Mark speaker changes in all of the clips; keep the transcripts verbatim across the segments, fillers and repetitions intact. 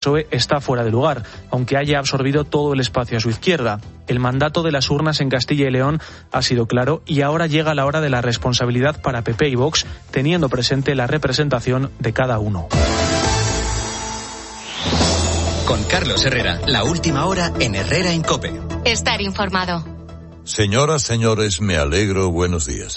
Speaker 1: P S O E está fuera de lugar, aunque haya absorbido todo el espacio a su izquierda. El mandato de las urnas en Castilla y León ha sido claro y ahora llega la hora de la responsabilidad para P P y Vox, teniendo presente la representación de cada uno.
Speaker 2: Con Carlos Herrera, la última hora en Herrera en COPE.
Speaker 3: Estar informado.
Speaker 4: Señoras, señores, me alegro. Buenos días.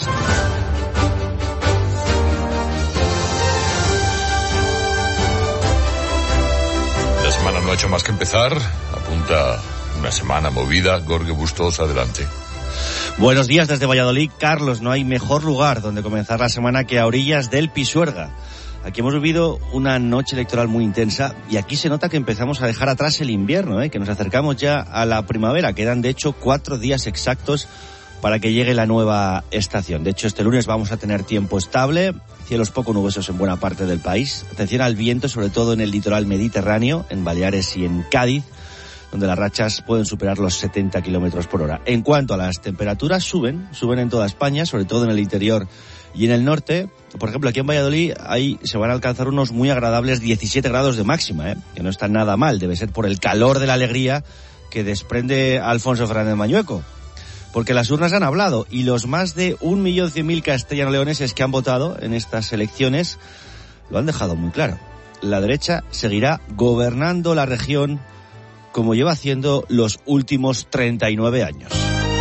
Speaker 4: La semana no ha hecho más que empezar. Apunta una semana movida. Gorge Bustos, adelante.
Speaker 5: Buenos días desde Valladolid. Carlos, no hay mejor lugar donde comenzar la semana que a orillas del Pisuerga. Aquí hemos vivido una noche electoral muy intensa y aquí se nota que empezamos a dejar atrás el invierno, ¿eh? que nos acercamos ya a la primavera. Quedan, de hecho, cuatro días exactos para que llegue la nueva estación. De hecho, este lunes vamos a tener tiempo estable, cielos poco nubosos en buena parte del país. Atención al viento, sobre todo en el litoral mediterráneo, en Baleares y en Cádiz, donde las rachas pueden superar los setenta kilómetros por hora. En cuanto a las temperaturas, suben, suben en toda España, sobre todo en el interior y en el norte. Por ejemplo, aquí en Valladolid ahí se van a alcanzar unos muy agradables diecisiete grados de máxima, ¿eh? que no está nada mal, debe ser por el calor de la alegría que desprende Alfonso Fernández Mañueco. Porque las urnas han hablado y los más de un millón cien mil castellano-leoneses que han votado en estas elecciones lo han dejado muy claro. La derecha seguirá gobernando la región como lleva haciendo los últimos treinta y nueve años.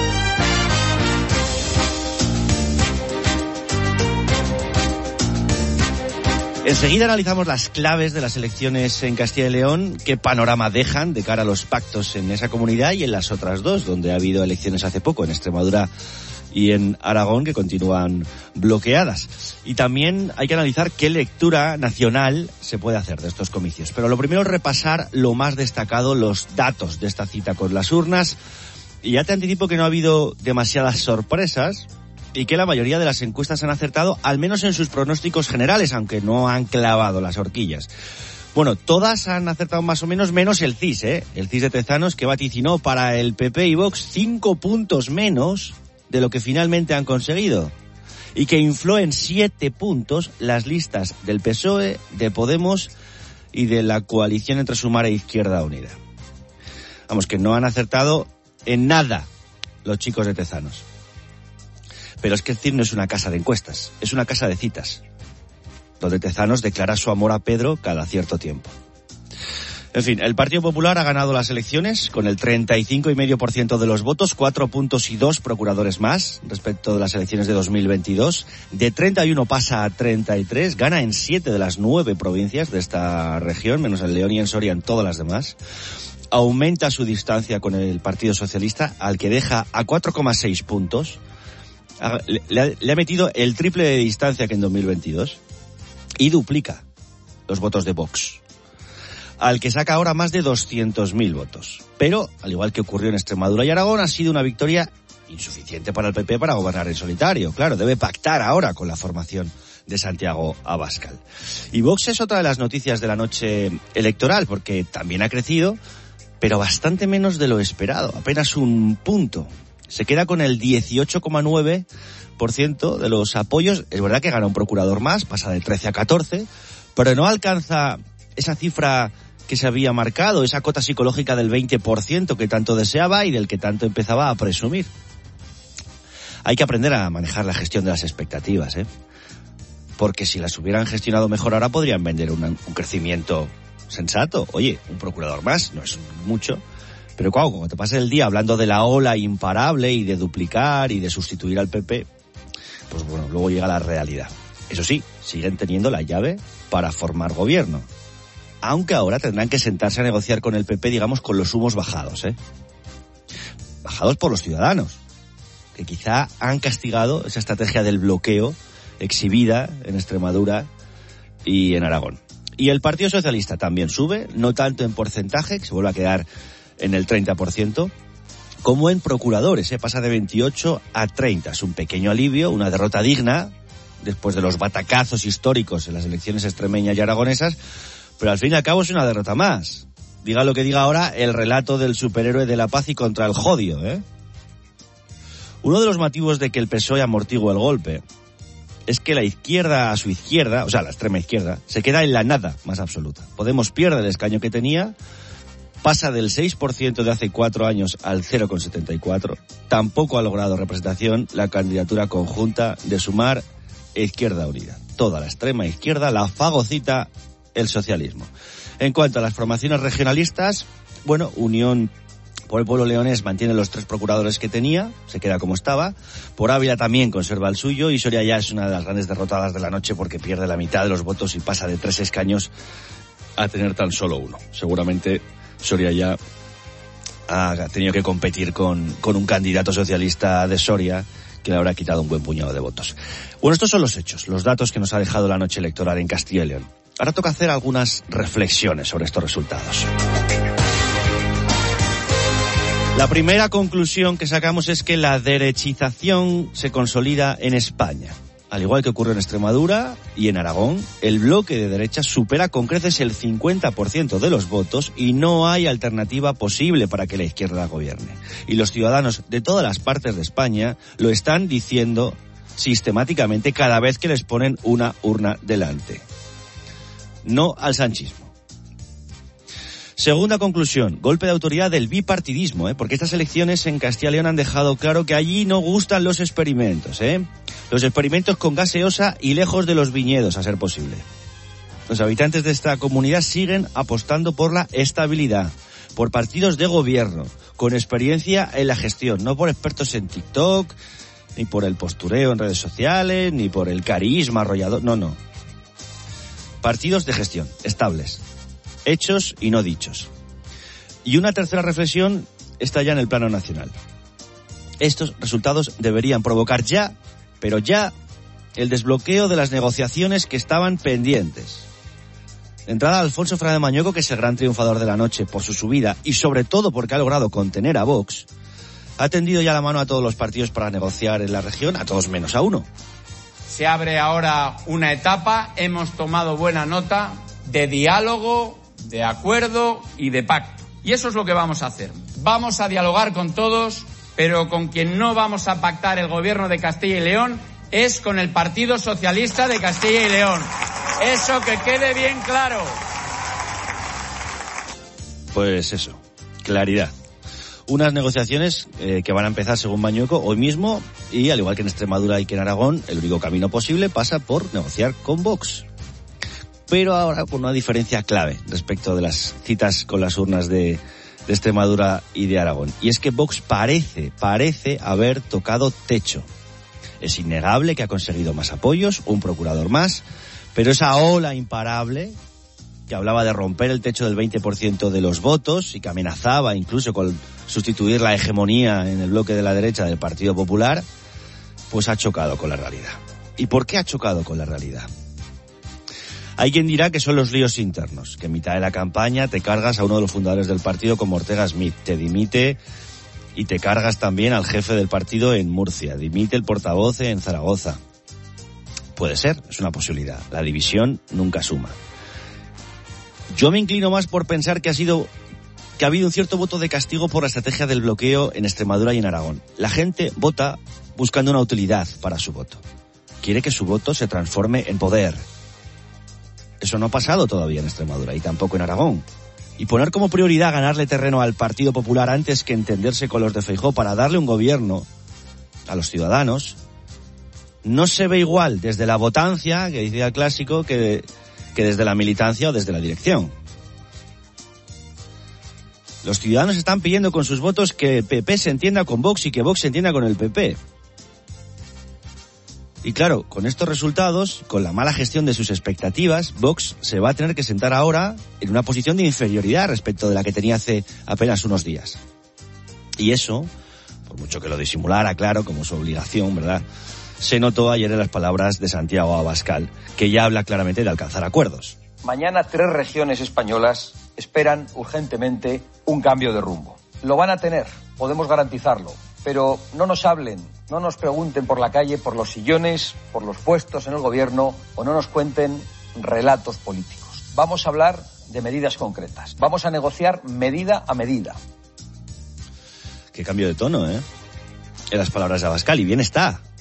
Speaker 5: Enseguida analizamos las claves de las elecciones en Castilla y León, qué panorama dejan de cara a los pactos en esa comunidad y en las otras dos, donde ha habido elecciones hace poco, en Extremadura y en Aragón, que continúan bloqueadas. Y también hay que analizar qué lectura nacional se puede hacer de estos comicios. Pero lo primero es repasar lo más destacado, los datos de esta cita con las urnas. Y ya te anticipo que no ha habido demasiadas sorpresas y que la mayoría de las encuestas han acertado, al menos en sus pronósticos generales, aunque no han clavado las horquillas. Bueno, todas han acertado más o menos, menos el C I S, ¿eh? El C I S de Tezanos, que vaticinó para el P P y Vox cinco puntos menos de lo que finalmente han conseguido, y que infló en siete puntos las listas del P S O E, de Podemos y de la coalición entre Sumar e Izquierda Unida. Vamos, que no han acertado en nada los chicos de Tezanos. Pero es que el C I R no es una casa de encuestas, es una casa de citas, donde Tezanos declara su amor a Pedro cada cierto tiempo. En fin, el Partido Popular ha ganado las elecciones con el treinta y cinco coma cinco por ciento de los votos, cuatro puntos y dos procuradores más respecto de las elecciones de dos mil veintidós. De treinta y uno pasa a treinta y tres, gana en siete de las nueve provincias de esta región, menos en León y en Soria, en todas las demás. Aumenta su distancia con el Partido Socialista, al que deja a cuatro coma seis puntos. Le ha, le ha metido el triple de distancia que en dos mil veintidós y duplica los votos de Vox, al que saca ahora más de doscientos mil votos. Pero, al igual que ocurrió en Extremadura y Aragón, ha sido una victoria insuficiente para el P P para gobernar en solitario. Claro, debe pactar ahora con la formación de Santiago Abascal. Y Vox es otra de las noticias de la noche electoral, porque también ha crecido, pero bastante menos de lo esperado, apenas un punto. Se queda con el dieciocho coma nueve por ciento de los apoyos. Es verdad que gana un procurador más, pasa de trece a catorce, pero no alcanza esa cifra que se había marcado, esa cota psicológica del veinte por ciento que tanto deseaba y del que tanto empezaba a presumir. Hay que aprender a manejar la gestión de las expectativas, ¿eh? Porque si las hubieran gestionado mejor ahora podrían vender un, un crecimiento sensato. Oye, un procurador más no es mucho, pero claro, como te pasas el día hablando de la ola imparable y de duplicar y de sustituir al P P, pues bueno, luego llega la realidad. Eso sí, siguen teniendo la llave para formar gobierno, aunque ahora tendrán que sentarse a negociar con el P P, digamos, con los humos bajados, ¿eh? Bajados por los ciudadanos, que quizá han castigado esa estrategia del bloqueo exhibida en Extremadura y en Aragón. Y el Partido Socialista también sube, no tanto en porcentaje, que se vuelve a quedar en el treinta por ciento, como en procuradores, ¿eh? Pasa de veintiocho a treinta. Es un pequeño alivio, una derrota digna, después de los batacazos históricos en las elecciones extremeñas y aragonesas, pero al fin y al cabo es una derrota más. Diga lo que diga ahora el relato del superhéroe de la paz y contra el jodio, ¿eh? Uno de los motivos de que el P S O E amortigua el golpe es que la izquierda a su izquierda, o sea, la extrema izquierda, se queda en la nada más absoluta. Podemos pierde el escaño que tenía, pasa del seis por ciento de hace cuatro años al cero coma setenta y cuatro. Tampoco ha logrado representación la candidatura conjunta de Sumar e Izquierda Unida. Toda la extrema izquierda la fagocita el socialismo. En cuanto a las formaciones regionalistas, bueno, Unión por el Pueblo Leonés mantiene los tres procuradores que tenía, se queda como estaba. Por Ávila también conserva el suyo, y Soria ya es una de las grandes derrotadas de la noche porque pierde la mitad de los votos y pasa de tres escaños a tener tan solo uno. Seguramente Soria ya ha tenido que competir con, con un candidato socialista de Soria que le habrá quitado un buen puñado de votos. Bueno, estos son los hechos, los datos que nos ha dejado la noche electoral en Castilla y León. Ahora toca hacer algunas reflexiones sobre estos resultados. La primera conclusión que sacamos es que la derechización se consolida en España. Al igual que ocurre en Extremadura y en Aragón, el bloque de derecha supera con creces el cincuenta por ciento de los votos y no hay alternativa posible para que la izquierda gobierne. Y los ciudadanos de todas las partes de España lo están diciendo sistemáticamente cada vez que les ponen una urna delante. No al sanchismo. Segunda conclusión, golpe de autoridad del bipartidismo, ¿eh? Porque estas elecciones en Castilla y León han dejado claro que allí no gustan los experimentos, ¿eh? Los experimentos con gaseosa y lejos de los viñedos, a ser posible. Los habitantes de esta comunidad siguen apostando por la estabilidad, por partidos de gobierno, con experiencia en la gestión, no por expertos en TikTok, ni por el postureo en redes sociales, ni por el carisma arrollador, no, no. Partidos de gestión, estables. Hechos y no dichos. Y una tercera reflexión está ya en el plano nacional. Estos resultados deberían provocar ya, pero ya, el desbloqueo de las negociaciones que estaban pendientes. De entrada, Alfonso Fernández Mañueco, que es el gran triunfador de la noche por su subida y sobre todo porque ha logrado contener a Vox, ha tendido ya la mano a todos los partidos para negociar en la región, a todos menos a uno.
Speaker 3: Se abre ahora una etapa, hemos tomado buena nota de diálogo, de acuerdo y de pacto. Y eso es lo que vamos a hacer. Vamos a dialogar con todos, pero con quien no vamos a pactar el gobierno de Castilla y León es con el Partido Socialista de Castilla y León. Eso que quede bien claro.
Speaker 5: Pues eso, claridad. Unas negociaciones eh, que van a empezar, según Mañueco, hoy mismo, y al igual que en Extremadura y que en Aragón, el único camino posible pasa por negociar con Vox. Pero ahora por una diferencia clave respecto de las citas con las urnas de, de Extremadura y de Aragón. Y es que Vox parece, parece haber tocado techo. Es innegable que ha conseguido más apoyos, un procurador más, pero esa ola imparable que hablaba de romper el techo del veinte por ciento de los votos y que amenazaba incluso con sustituir la hegemonía en el bloque de la derecha del Partido Popular, pues ha chocado con la realidad. ¿Y por qué ha chocado con la realidad? Hay quien dirá que son los líos internos, que en mitad de la campaña te cargas a uno de los fundadores del partido como Ortega Smith, te dimite y te cargas también al jefe del partido en Murcia, dimite el portavoz en Zaragoza. Puede ser, es una posibilidad. La división nunca suma. Yo me inclino más por pensar que ha sido que ha habido un cierto voto de castigo por la estrategia del bloqueo en Extremadura y en Aragón. La gente vota buscando una utilidad para su voto. Quiere que su voto se transforme en poder. Eso no ha pasado todavía en Extremadura y tampoco en Aragón. Y poner como prioridad ganarle terreno al Partido Popular antes que entenderse con los de Feijóo para darle un gobierno a los ciudadanos, no se ve igual desde la votancia, que decía el clásico, que, que desde la militancia o desde la dirección. Los ciudadanos están pidiendo con sus votos que P P se entienda con Vox y que Vox se entienda con el P P. Y claro, con estos resultados, con la mala gestión de sus expectativas, Vox se va a tener que sentar ahora en una posición de inferioridad respecto de la que tenía hace apenas unos días. Y eso, por mucho que lo disimulara, claro, como su obligación, ¿verdad?, se notó ayer en las palabras de Santiago Abascal, que ya habla claramente de alcanzar acuerdos.
Speaker 6: Mañana tres regiones españolas esperan urgentemente un cambio de rumbo. Lo van a tener, podemos garantizarlo, pero no nos hablen, no nos pregunten por la calle, por los sillones, por los puestos en el gobierno, o no nos cuenten relatos políticos. Vamos a hablar de medidas concretas. Vamos a negociar medida a medida. Qué
Speaker 5: cambio de tono, ¿eh? En las palabras de Abascal, y bien está.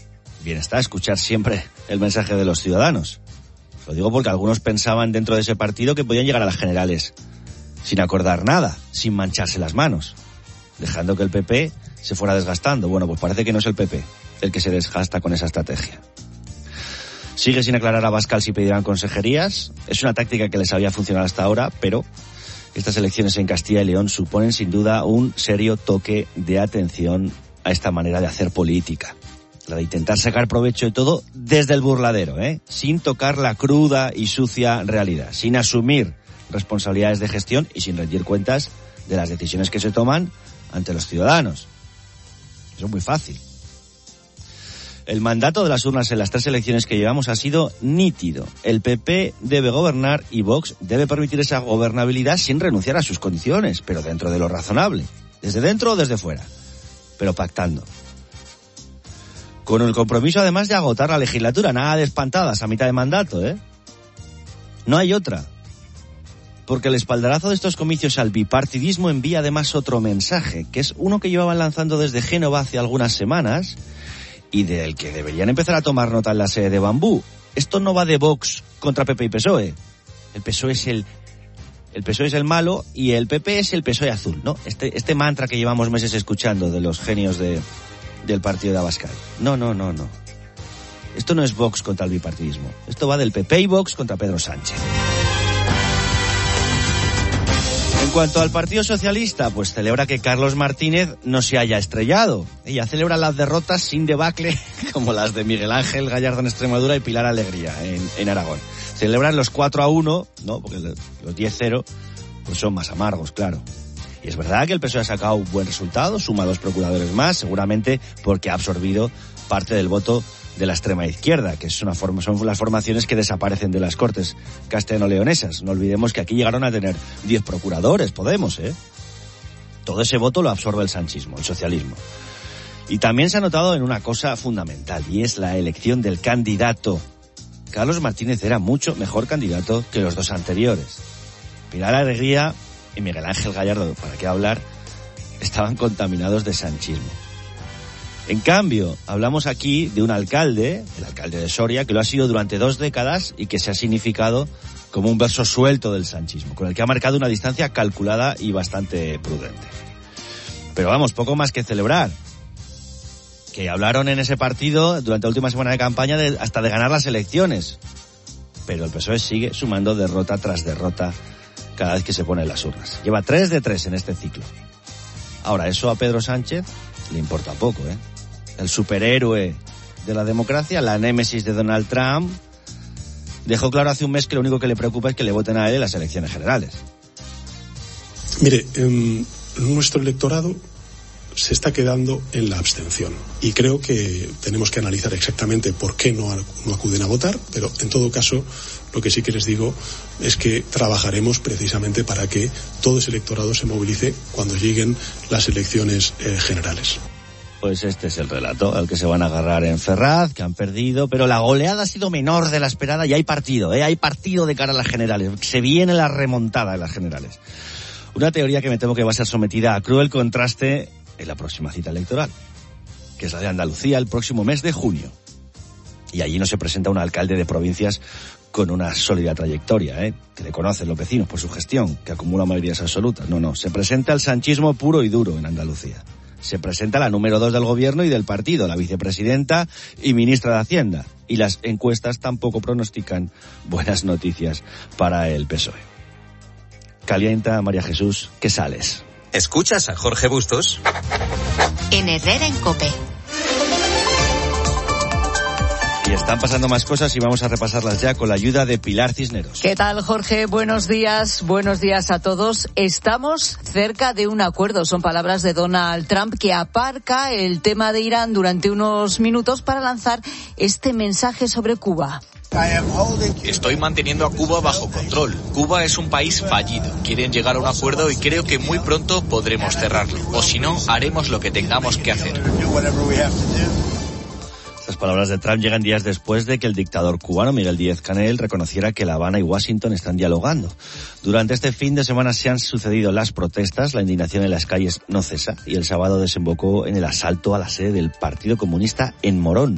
Speaker 5: bien está escuchar siempre el mensaje de los ciudadanos. Lo digo porque algunos pensaban dentro de ese partido que podían llegar a las generales sin acordar nada, sin mancharse las manos, dejando que el P P se fuera desgastando. Bueno, pues parece que no es el P P el que se desgasta con esa estrategia. Sigue sin aclarar a Abascal si pedirán consejerías. Es una táctica que les había funcionado hasta ahora, pero estas elecciones en Castilla y León suponen sin duda un serio toque de atención a esta manera de hacer política. La de intentar sacar provecho de todo desde el burladero, ¿eh? Sin tocar la cruda y sucia realidad, sin asumir responsabilidades de gestión y sin rendir cuentas de las decisiones que se toman ante los ciudadanos. Eso es muy fácil. El mandato de las urnas en las tres elecciones que llevamos ha sido nítido. El P P debe gobernar y Vox debe permitir esa gobernabilidad sin renunciar a sus condiciones, pero dentro de lo razonable. Desde dentro o desde fuera, pero pactando. Con el compromiso además de agotar la legislatura, nada de espantadas a mitad de mandato, ¿eh? No hay otra. Porque el espaldarazo de estos comicios al bipartidismo envía además otro mensaje, que es uno que llevaban lanzando desde Génova hace algunas semanas y del que deberían empezar a tomar nota en la sede de Bambú. Esto no va de Vox contra P P y P S O E. El P S O E es el, el P S O E es el malo y el P P es el P S O E azul, ¿no? Este, este mantra que llevamos meses escuchando de los genios de, del partido de Abascal. No, no, no, no. Esto no es Vox contra el bipartidismo. Esto va del P P y Vox contra Pedro Sánchez. En cuanto al Partido Socialista, pues celebra que Carlos Martínez no se haya estrellado. Ella celebra las derrotas sin debacle, como las de Miguel Ángel Gallardo en Extremadura y Pilar Alegría en, en Aragón. Celebran los cuatro a uno, ¿no? Porque los diez cero pues son más amargos, claro. Y es verdad que el P S O E ha sacado un buen resultado, suma dos procuradores más, seguramente porque ha absorbido parte del voto de la extrema izquierda, que es una forma, son las formaciones que desaparecen de las Cortes castellano-leonesas. No olvidemos que aquí llegaron a tener diez procuradores, Podemos, ¿eh? Todo ese voto lo absorbe el sanchismo, el socialismo. Y también se ha notado en una cosa fundamental, y es la elección del candidato. Carlos Martínez era mucho mejor candidato que los dos anteriores. Pilar Alegría y Miguel Ángel Gallardo, ¿para qué hablar?, estaban contaminados de sanchismo. En cambio, hablamos aquí de un alcalde, el alcalde de Soria, que lo ha sido durante dos décadas y que se ha significado como un verso suelto del sanchismo, con el que ha marcado una distancia calculada y bastante prudente. Pero vamos, poco más que celebrar. Que hablaron en ese partido durante la última semana de campaña de, hasta de ganar las elecciones. Pero el P S O E sigue sumando derrota tras derrota cada vez que se pone en las urnas. Lleva tres de tres en este ciclo. Ahora, eso a Pedro Sánchez le importa poco, ¿eh? El superhéroe de la democracia, la némesis de Donald Trump, dejó claro hace un mes que lo único que le preocupa es que le voten a él en las elecciones generales.
Speaker 7: Mire, eh, nuestro electorado se está quedando en la abstención y creo que tenemos que analizar exactamente por qué no, no acuden a votar, pero en todo caso lo que sí que les digo es que trabajaremos precisamente para que todo ese electorado se movilice cuando lleguen las elecciones eh, generales.
Speaker 5: Pues este es el relato al que se van a agarrar en Ferraz, que han perdido, pero la goleada ha sido menor de la esperada y hay partido, ¿eh? Hay partido de cara a las generales. Se viene la remontada de las generales. Una teoría que me temo que va a ser sometida a cruel contraste en la próxima cita electoral, que es la de Andalucía el próximo mes de junio. Y allí no se presenta un alcalde de provincias con una sólida trayectoria, ¿eh? Que le conocen los vecinos por su gestión, que acumula mayorías absolutas. No, no, se presenta el sanchismo puro y duro en Andalucía. Se presenta la número dos del gobierno y del partido, la vicepresidenta y ministra de Hacienda. Y las encuestas tampoco pronostican buenas noticias para el P S O E. Calienta, María Jesús, ¿qué sales?
Speaker 2: ¿Escuchas a Jorge Bustos?
Speaker 8: En Herrera en COPE.
Speaker 5: Y están pasando más cosas y vamos a repasarlas ya con la ayuda de Pilar Cisneros.
Speaker 9: ¿Qué tal, Jorge? Buenos días, buenos días a todos. Estamos cerca de un acuerdo, son palabras de Donald Trump, que aparca el tema de Irán durante unos minutos para lanzar este mensaje sobre Cuba.
Speaker 10: Estoy manteniendo a Cuba bajo control. Cuba es un país fallido. Quieren llegar a un acuerdo y creo que muy pronto podremos cerrarlo. O si no, haremos lo que tengamos que hacer.
Speaker 5: Las palabras de Trump llegan días después de que el dictador cubano Miguel Díaz-Canel reconociera que La Habana y Washington están dialogando. Durante este fin de semana se han sucedido las protestas, la indignación en las calles no cesa y el sábado desembocó en el asalto a la sede del Partido Comunista en Morón.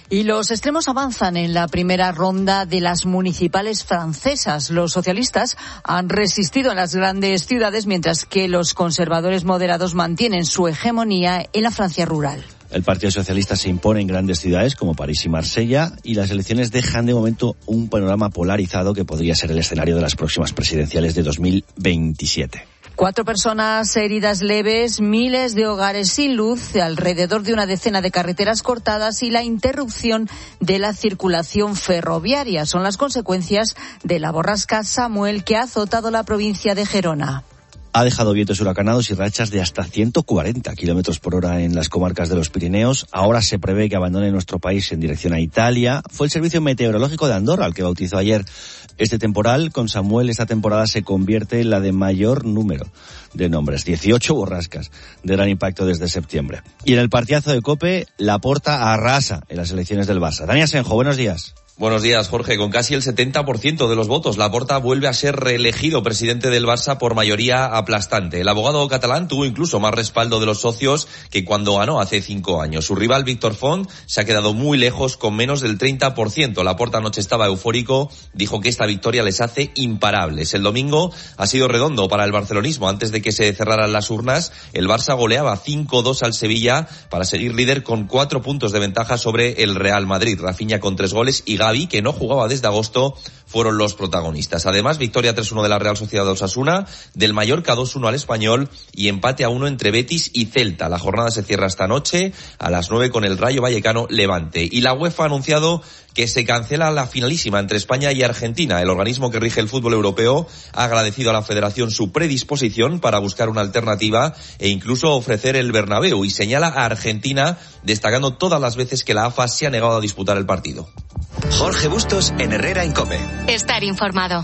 Speaker 9: Y los extremos avanzan en la primera ronda de las municipales francesas. Los socialistas han resistido en las grandes ciudades, mientras que los conservadores moderados mantienen su hegemonía en la Francia rural.
Speaker 5: El Partido Socialista se impone en grandes ciudades como París y Marsella, y las elecciones dejan de momento un panorama polarizado que podría ser el escenario de las próximas presidenciales de dos mil veintisiete.
Speaker 9: Cuatro personas heridas leves, miles de hogares sin luz, alrededor de una decena de carreteras cortadas y la interrupción de la circulación ferroviaria. Son las consecuencias de la borrasca Samuel, que ha azotado la provincia de Gerona.
Speaker 5: Ha dejado vientos huracanados y rachas de hasta ciento cuarenta kilómetros por hora en las comarcas de los Pirineos. Ahora se prevé que abandone nuestro país en dirección a Italia. Fue el Servicio Meteorológico de Andorra el que bautizó ayer este temporal. Con Samuel, esta temporada se convierte en la de mayor número de nombres. dieciocho borrascas de gran impacto desde septiembre. Y en el partidazo de COPE, Laporta arrasa en las elecciones del Barça. Dani Asenjo, buenos días.
Speaker 11: Buenos días, Jorge. Con casi el setenta por ciento de los votos, Laporta vuelve a ser reelegido presidente del Barça por mayoría aplastante. El abogado catalán tuvo incluso más respaldo de los socios que cuando ganó hace cinco años. Su rival, Víctor Font, se ha quedado muy lejos con menos del treinta por ciento. Laporta anoche estaba eufórico, dijo que esta victoria les hace imparables. El domingo ha sido redondo para el barcelonismo. Antes de que se cerraran las urnas, el Barça goleaba cinco dos al Sevilla para seguir líder con cuatro puntos de ventaja sobre el Real Madrid. Rafinha con tres goles y Gavi, que no jugaba desde agosto, fueron los protagonistas. Además, victoria tres uno de la Real Sociedad de Osasuna, del Mallorca dos uno al Español y empate a uno entre Betis y Celta. La jornada se cierra esta noche a las nueve con el Rayo Vallecano Levante. Y la UEFA ha anunciado que se cancela la finalísima entre España y Argentina. El organismo que rige el fútbol europeo ha agradecido a la Federación su predisposición para buscar una alternativa e incluso ofrecer el Bernabéu, y señala a Argentina destacando todas las veces que la A F A se ha negado a disputar el partido.
Speaker 2: Jorge Bustos en Herrera en COPE.
Speaker 8: Estar informado.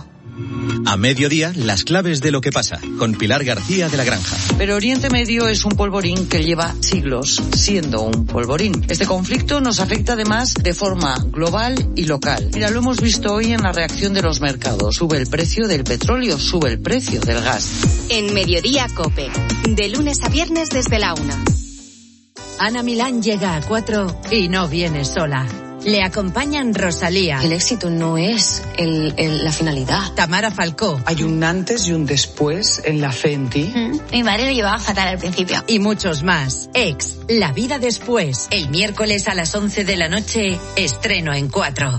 Speaker 2: A mediodía, las claves de lo que pasa, con Pilar García de la Granja.
Speaker 12: Pero Oriente Medio es un polvorín que lleva siglos siendo un polvorín. Este conflicto nos afecta además de forma global y local. Mira, lo hemos visto hoy en la reacción de los mercados. Sube el precio del petróleo, sube el precio del gas.
Speaker 8: En Mediodía COPE, de lunes a viernes desde la una.
Speaker 13: Ana Milán llega a cuatro y no viene sola. Le acompañan Rosalía.
Speaker 14: El éxito no es el, el, la finalidad.
Speaker 13: Tamara Falcó.
Speaker 15: Hay un antes y un después en la fe en ti.
Speaker 14: Mm, mi madre lo llevaba fatal al principio.
Speaker 13: Y muchos más. Ex, La vida después. El miércoles a las once de la noche, estreno en cuatro.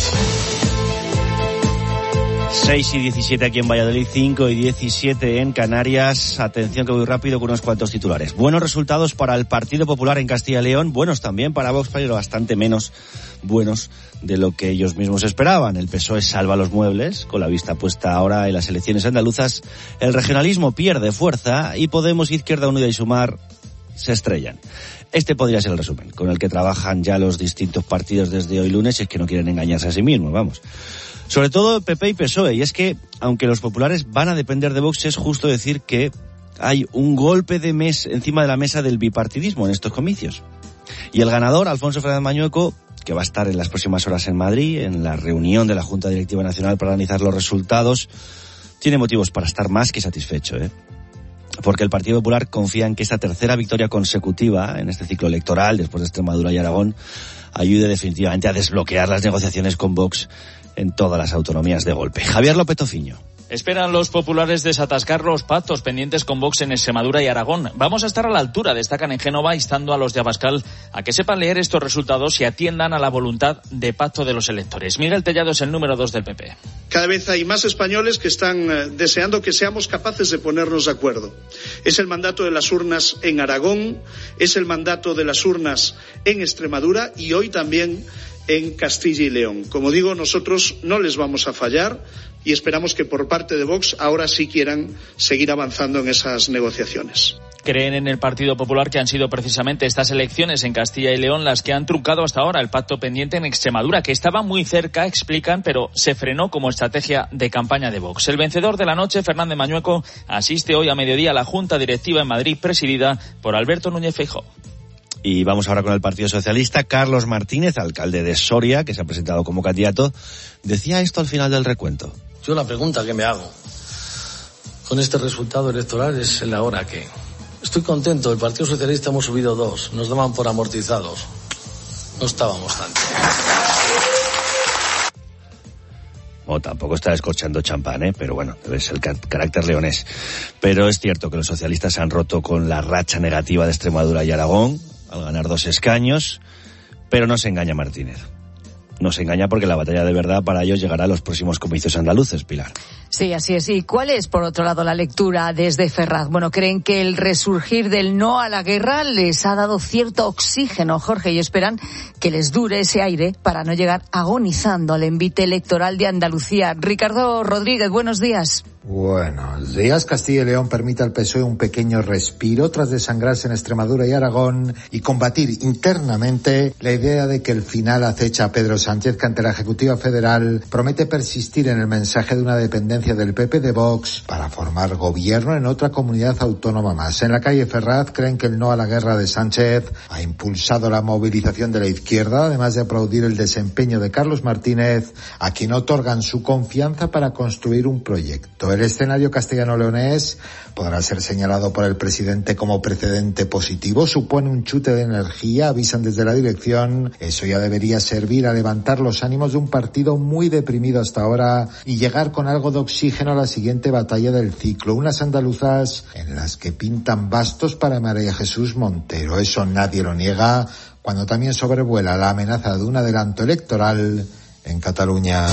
Speaker 5: seis y diecisiete aquí en Valladolid, cinco y diecisiete en Canarias. Atención que voy rápido con unos cuantos titulares. Buenos resultados para el Partido Popular en Castilla y León, buenos también para Vox, pero bastante menos buenos de lo que ellos mismos esperaban. El P S O E salva los muebles, con la vista puesta ahora en las elecciones andaluzas. El regionalismo pierde fuerza y Podemos, Izquierda Unida y Sumar se estrellan. Este podría ser el resumen con el que trabajan ya los distintos partidos desde hoy lunes, si es que no quieren engañarse a sí mismos, vamos. Sobre todo P P y P S O E, y es que, aunque los populares van a depender de Vox, es justo decir que hay un golpe de mes encima de la mesa del bipartidismo en estos comicios. Y el ganador, Alfonso Fernández Mañueco, que va a estar en las próximas horas en Madrid, en la reunión de la Junta Directiva Nacional para analizar los resultados, tiene motivos para estar más que satisfecho, ¿eh? Porque el Partido Popular confía en que esta tercera victoria consecutiva en este ciclo electoral, después de Extremadura y Aragón, ayude definitivamente a desbloquear las negociaciones con Vox en todas las autonomías de golpe. Javier López Tociño.
Speaker 16: Esperan los populares desatascar los pactos pendientes con Vox en Extremadura y Aragón. Vamos a estar a la altura, destacan en Génova, instando a los de Abascal a que sepan leer estos resultados y atiendan a la voluntad de pacto de los electores. Miguel Tellado es el número dos del P P.
Speaker 17: Cada vez hay más españoles que están eh, deseando que seamos capaces de ponernos de acuerdo. Es el mandato de las urnas en Aragón, es el mandato de las urnas en Extremadura y hoy también en Castilla y León. Como digo, nosotros no les vamos a fallar y esperamos que por parte de Vox ahora sí quieran seguir avanzando en esas negociaciones.
Speaker 16: Creen en el Partido Popular que han sido precisamente estas elecciones en Castilla y León las que han truncado hasta ahora el pacto pendiente en Extremadura, que estaba muy cerca, explican, pero se frenó como estrategia de campaña de Vox. El vencedor de la noche, Fernández Mañueco, asiste hoy a mediodía a la Junta Directiva en Madrid, presidida por Alberto Núñez Feijóo.
Speaker 5: Y vamos ahora con el Partido Socialista. Carlos Martínez, alcalde de Soria, que se ha presentado como candidato, decía esto al final del recuento.
Speaker 18: Yo la pregunta que me hago con este resultado electoral es el ahora qué. Estoy contento, el Partido Socialista hemos subido dos, nos daban por amortizados. no estábamos tanto.
Speaker 5: O tampoco está descorchando champán, ¿eh? Pero bueno, es el car- carácter leonés. Pero es cierto que los socialistas han roto con la racha negativa de Extremadura y Aragón al ganar dos escaños, pero no se engaña Martínez. No se engaña porque la batalla de verdad para ellos llegará a los próximos comicios andaluces, Pilar.
Speaker 9: Sí, así es. ¿Y cuál es, por otro lado, la lectura desde Ferraz? Bueno, creen que el resurgir del no a la guerra les ha dado cierto oxígeno, Jorge, y esperan que les dure ese aire para no llegar agonizando al envite electoral de Andalucía. Ricardo Rodríguez, buenos días.
Speaker 19: Buenos días. Castilla y León permite al P S O E un pequeño respiro tras desangrarse en Extremadura y Aragón y combatir internamente la idea de que el final acecha a Pedro Sánchez, que ante la Ejecutiva Federal promete persistir en el mensaje de una dependencia del P P de Vox para formar gobierno en otra comunidad autónoma más. En la calle Ferraz creen que el no a la guerra de Sánchez ha impulsado la movilización de la izquierda, además de aplaudir el desempeño de Carlos Martínez, a quien otorgan su confianza para construir un proyecto. El escenario castellano-leonés podrá ser señalado por el presidente como precedente positivo, supone un chute de energía, avisan desde la dirección. Eso ya debería servir a levantar los ánimos de un partido muy deprimido hasta ahora y llegar con algo de oxígeno a la siguiente batalla del ciclo, unas andaluzas en las que pintan bastos para María Jesús Montero. Eso nadie lo niega cuando también sobrevuela la amenaza de un adelanto electoral en Cataluña.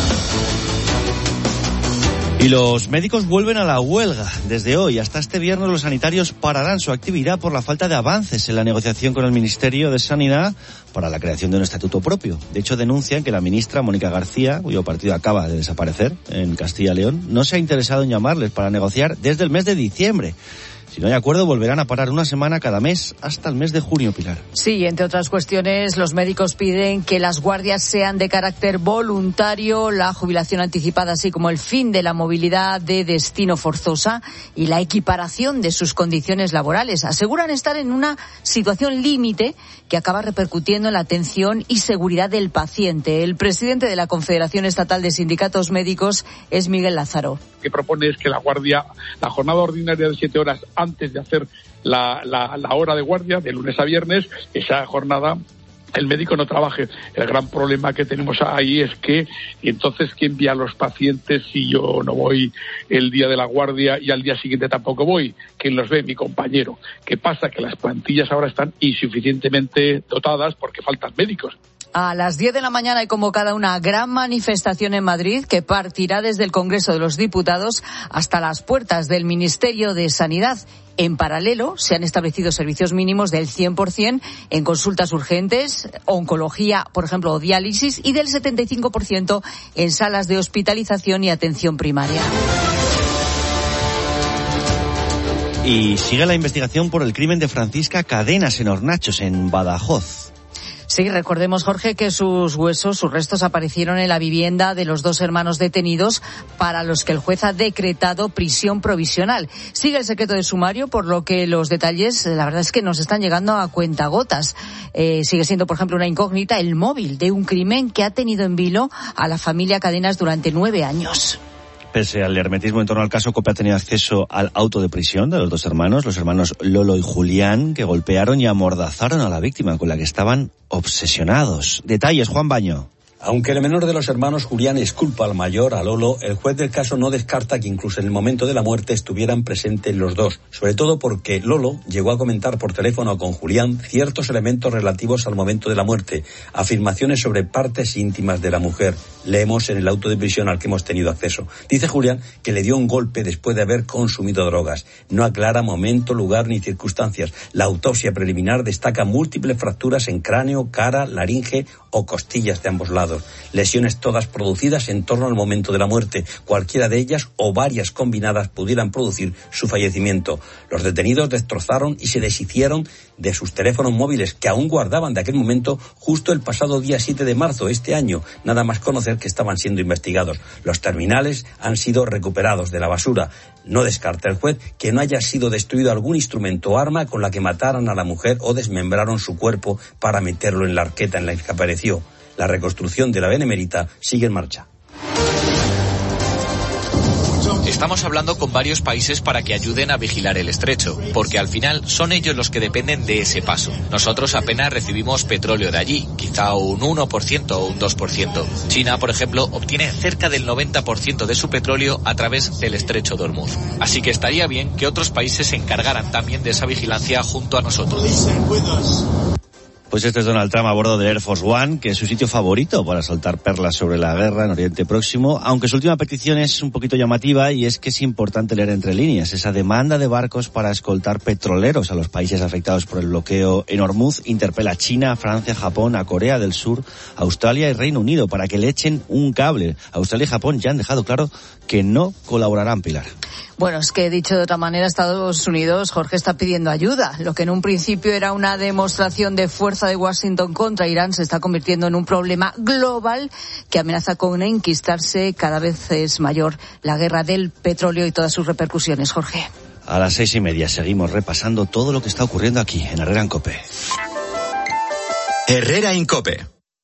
Speaker 5: Y los médicos vuelven a la huelga. Desde hoy hasta este viernes los sanitarios pararán su actividad por la falta de avances en la negociación con el Ministerio de Sanidad para la creación de un estatuto propio. De hecho, denuncian que la ministra Mónica García, cuyo partido acaba de desaparecer en Castilla y León, no se ha interesado en llamarles para negociar desde el mes de diciembre. Si no hay acuerdo, volverán a parar una semana cada mes hasta el mes de junio, Pilar.
Speaker 9: Sí, entre otras cuestiones, los médicos piden que las guardias sean de carácter voluntario, la jubilación anticipada, así como el fin de la movilidad de destino forzosa y la equiparación de sus condiciones laborales. Aseguran estar en una situación límite que acaba repercutiendo en la atención y seguridad del paciente. El presidente de la Confederación Estatal de Sindicatos Médicos es Miguel Lázaro.
Speaker 20: Lo que propone es que la guardia, la jornada ordinaria de siete horas antes de hacer la, la, la hora de guardia, de lunes a viernes, esa jornada el médico no trabaje. El gran problema que tenemos ahí es que entonces ¿quién envía a los pacientes si yo no voy el día de la guardia y al día siguiente tampoco voy? ¿Quién los ve? Mi compañero. ¿Qué pasa? Que las plantillas ahora están insuficientemente dotadas porque faltan médicos.
Speaker 9: A las diez de la mañana hay convocada una gran manifestación en Madrid que partirá desde el Congreso de los Diputados hasta las puertas del Ministerio de Sanidad. En paralelo, se han establecido servicios mínimos del cien por ciento en consultas urgentes, oncología, por ejemplo, o diálisis, y del setenta y cinco por ciento en salas de hospitalización y atención primaria.
Speaker 5: Y sigue la investigación por el crimen de Francisca Cadenas en Hornachos, en Badajoz.
Speaker 9: Sí, recordemos, Jorge, que sus huesos, sus restos aparecieron en la vivienda de los dos hermanos detenidos para los que el juez ha decretado prisión provisional. Sigue el secreto de sumario, por lo que los detalles, la verdad es que nos están llegando a cuentagotas. Eh, sigue siendo, por ejemplo, una incógnita el móvil de un crimen que ha tenido en vilo a la familia Cadenas durante nueve años.
Speaker 5: Pese al hermetismo en torno al caso, COPE ha tenido acceso al auto de prisión de los dos hermanos, los hermanos Lolo y Julián, que golpearon y amordazaron a la víctima con la que estaban obsesionados. Detalles, Juan Baño.
Speaker 21: Aunque el menor de los hermanos, Julián, exculpa al mayor, a Lolo, el juez del caso no descarta que incluso en el momento de la muerte estuvieran presentes los dos, sobre todo porque Lolo llegó a comentar por teléfono con Julián ciertos elementos relativos al momento de la muerte, afirmaciones sobre partes íntimas de la mujer. Leemos en el auto de prisión al que hemos tenido acceso. Dice Julián que le dio un golpe después de haber consumido drogas. No aclara momento, lugar ni circunstancias. La autopsia preliminar destaca múltiples fracturas en cráneo, cara, laringe o costillas de ambos lados. Lesiones todas producidas en torno al momento de la muerte. Cualquiera de ellas o varias combinadas pudieran producir su fallecimiento. Los detenidos destrozaron y se deshicieron de sus teléfonos móviles que aún guardaban de aquel momento justo el pasado día siete de marzo este año. Nada más conocer que estaban siendo investigados. Los terminales han sido recuperados de la basura. No descarta el juez que no haya sido destruido algún instrumento o arma con la que mataran a la mujer o desmembraron su cuerpo para meterlo en la arqueta en la que apareció. La reconstrucción de la benemérita sigue en marcha.
Speaker 10: Estamos hablando con varios países para que ayuden a vigilar el estrecho, porque al final son ellos los que dependen de ese paso. Nosotros apenas recibimos petróleo de allí, quizá un uno por ciento o un dos por ciento. China, por ejemplo, obtiene cerca del noventa por ciento de su petróleo a través del estrecho de Hormuz. Así que estaría bien que otros países se encargaran también de esa vigilancia junto a nosotros.
Speaker 5: Pues este es Donald Trump a bordo del Air Force One, que es su sitio favorito para soltar perlas sobre la guerra en Oriente Próximo, aunque su última petición es un poquito llamativa y es que es importante leer entre líneas. Esa demanda de barcos para escoltar petroleros a los países afectados por el bloqueo en Hormuz interpela a China, a Francia, a Japón, a Corea del Sur, a Australia y Reino Unido para que le echen un cable. Australia y Japón ya han dejado claro que no colaborarán, Pilar.
Speaker 9: Bueno, es que dicho de otra manera, Estados Unidos, Jorge, está pidiendo ayuda. Lo que en un principio era una demostración de fuerza de Washington contra Irán se está convirtiendo en un problema global que amenaza con enquistarse. Cada vez es mayor la guerra del petróleo y todas sus repercusiones. Jorge.
Speaker 5: A las seis y media seguimos repasando todo lo que está ocurriendo aquí en Herrera en COPE.
Speaker 2: Herrera en COPE.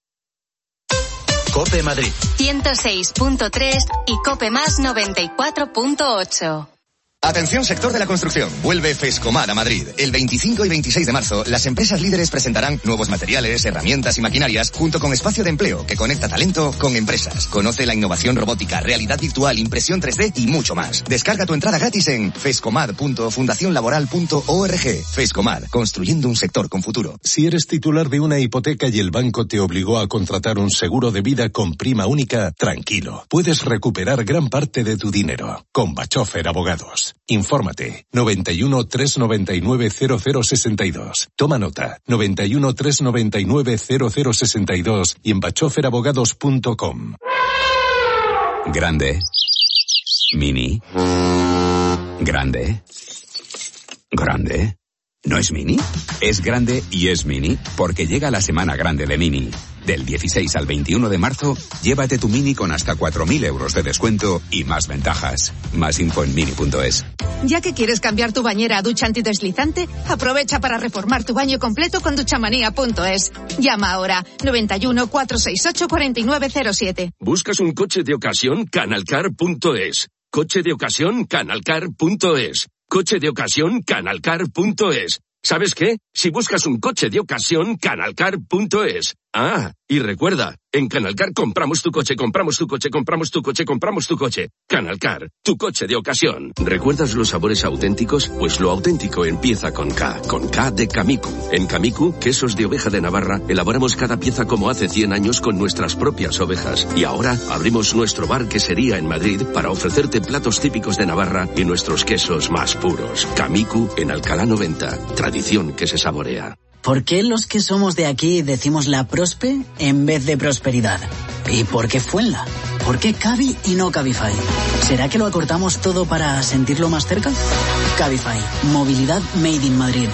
Speaker 2: COPE Madrid
Speaker 8: ciento seis punto tres y COPE Más noventa y cuatro punto ocho.
Speaker 2: Atención sector de la construcción, vuelve FESCOMAD a Madrid. El veinticinco y veintiséis de marzo, las empresas líderes presentarán nuevos materiales, herramientas y maquinarias, junto con espacio de empleo que conecta talento con empresas. Conoce la innovación robótica, realidad virtual, impresión tres D y mucho más. Descarga tu entrada gratis en fescomad punto fundación laboral punto org. FESCOMAD, construyendo un sector con futuro.
Speaker 1: Si eres titular de una hipoteca y el banco te obligó a contratar un seguro de vida con prima única, tranquilo, puedes recuperar gran parte de tu dinero. Con Bachofer Abogados. Infórmate, noventa y uno, trescientos noventa y nueve, cero cero sesenta y dos. Toma nota, noventa y uno, trescientos noventa y nueve, cero cero sesenta y dos y en bachofer abogados punto com.
Speaker 22: Grande. Mini. Grande. Grande. ¿No es Mini? Es grande y es Mini, porque llega la semana grande de Mini. Del dieciséis al veintiuno de marzo, llévate tu Mini con hasta cuatro mil euros de descuento y más ventajas. Más info en mini punto es.
Speaker 23: Ya que quieres cambiar tu bañera a ducha antideslizante, aprovecha para reformar tu baño completo con duchamanía punto es. Llama ahora noventa y uno, cuatrocientos sesenta y ocho, cuarenta y nueve cero siete.
Speaker 24: ¿Buscas un coche de ocasión? canalcar punto es. Coche de ocasión, canalcar punto es. Coche de ocasión, canalcar punto es. ¿Sabes qué? Si buscas un coche de ocasión, canalcar punto es. Ah, y recuerda, en Canalcar compramos tu coche, compramos tu coche, compramos tu coche, compramos tu coche. Canalcar, tu coche de ocasión. ¿Recuerdas los sabores auténticos? Pues lo auténtico empieza con K, con K de Kamiku. En Kamiku, quesos de oveja de Navarra, elaboramos cada pieza como hace cien años con nuestras propias ovejas. Y ahora abrimos nuestro bar quesería en Madrid para ofrecerte platos típicos de Navarra y nuestros quesos más puros. Kamiku en Alcalá noventa, tradición que se saborea.
Speaker 25: ¿Por qué los que somos de aquí decimos la Prospe en vez de prosperidad? ¿Y por qué Fuenla? ¿Por qué Cavi y no Cabify? ¿Será que lo acortamos todo para sentirlo más cerca? Cabify, movilidad made in Madrid.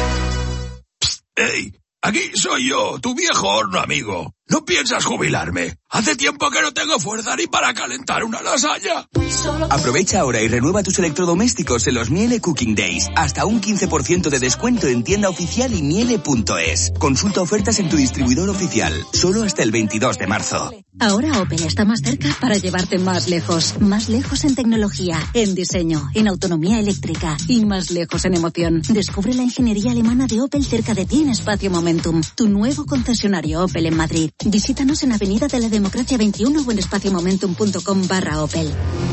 Speaker 26: ¡Ey! Aquí soy yo, tu viejo horno amigo. ¿No piensas jubilarme? Hace tiempo que no tengo fuerza ni para calentar una lasaña.
Speaker 27: Aprovecha ahora y renueva tus electrodomésticos en los Miele Cooking Days. Hasta un quince por ciento de descuento en tienda oficial y miele punto es. Consulta ofertas en tu distribuidor oficial. Solo hasta el veintidós de marzo.
Speaker 28: Ahora Opel está más cerca para llevarte más lejos. Más lejos en tecnología, en diseño, en autonomía eléctrica y más lejos en emoción. Descubre la ingeniería alemana de Opel cerca de ti en Espacio Momentum, tu nuevo concesionario Opel en Madrid. Visítanos en Avenida de la Democracia veintiuno o en espaciomomentum punto com barra Opel.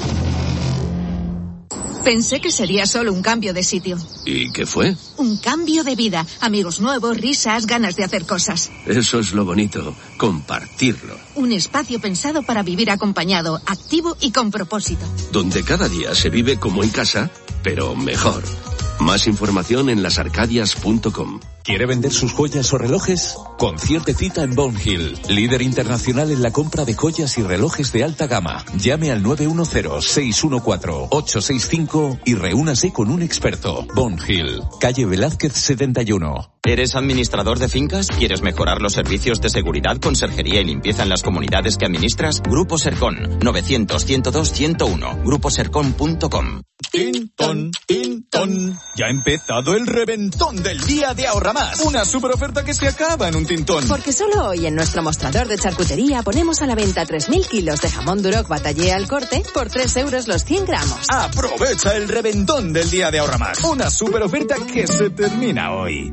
Speaker 23: Pensé que sería solo un cambio de sitio.
Speaker 24: ¿Y qué fue?
Speaker 23: Un cambio de vida. Amigos nuevos, risas, ganas de hacer cosas.
Speaker 24: Eso es lo bonito, compartirlo.
Speaker 23: Un espacio pensado para vivir acompañado, activo y con propósito.
Speaker 24: Donde cada día se vive como en casa, pero mejor. Más información en las arcadias punto com.
Speaker 29: ¿Quiere vender sus joyas o relojes? Concierte cita en Bone Hill, líder internacional en la compra de joyas y relojes de alta gama. Llame al nueve uno cero, seis uno cuatro, ocho seis cinco y reúnase con un experto. Bone Hill, calle Velázquez setenta y uno.
Speaker 30: ¿Eres administrador de fincas? ¿Quieres mejorar los servicios de seguridad, conserjería y limpieza en las comunidades que administras? Grupo Sercon, novecientos, ciento dos, ciento uno, grupo sercon punto com.
Speaker 3: Tin-ton, tin-ton. Ya ha empezado el reventón del día de Ahorra Más. Una super oferta que se acaba en un tintón.
Speaker 4: Porque solo hoy en nuestro mostrador de charcutería ponemos a la venta tres mil kilos de jamón Duroc Batallé al corte por tres euros los cien gramos.
Speaker 3: Aprovecha el reventón del día de Ahorra Más. Una super oferta que se termina hoy.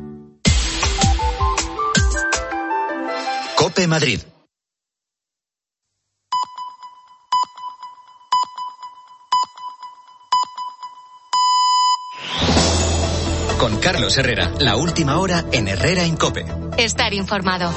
Speaker 2: COPE Madrid. Con Carlos Herrera, la última hora en Herrera en COPE.
Speaker 8: Estar informado.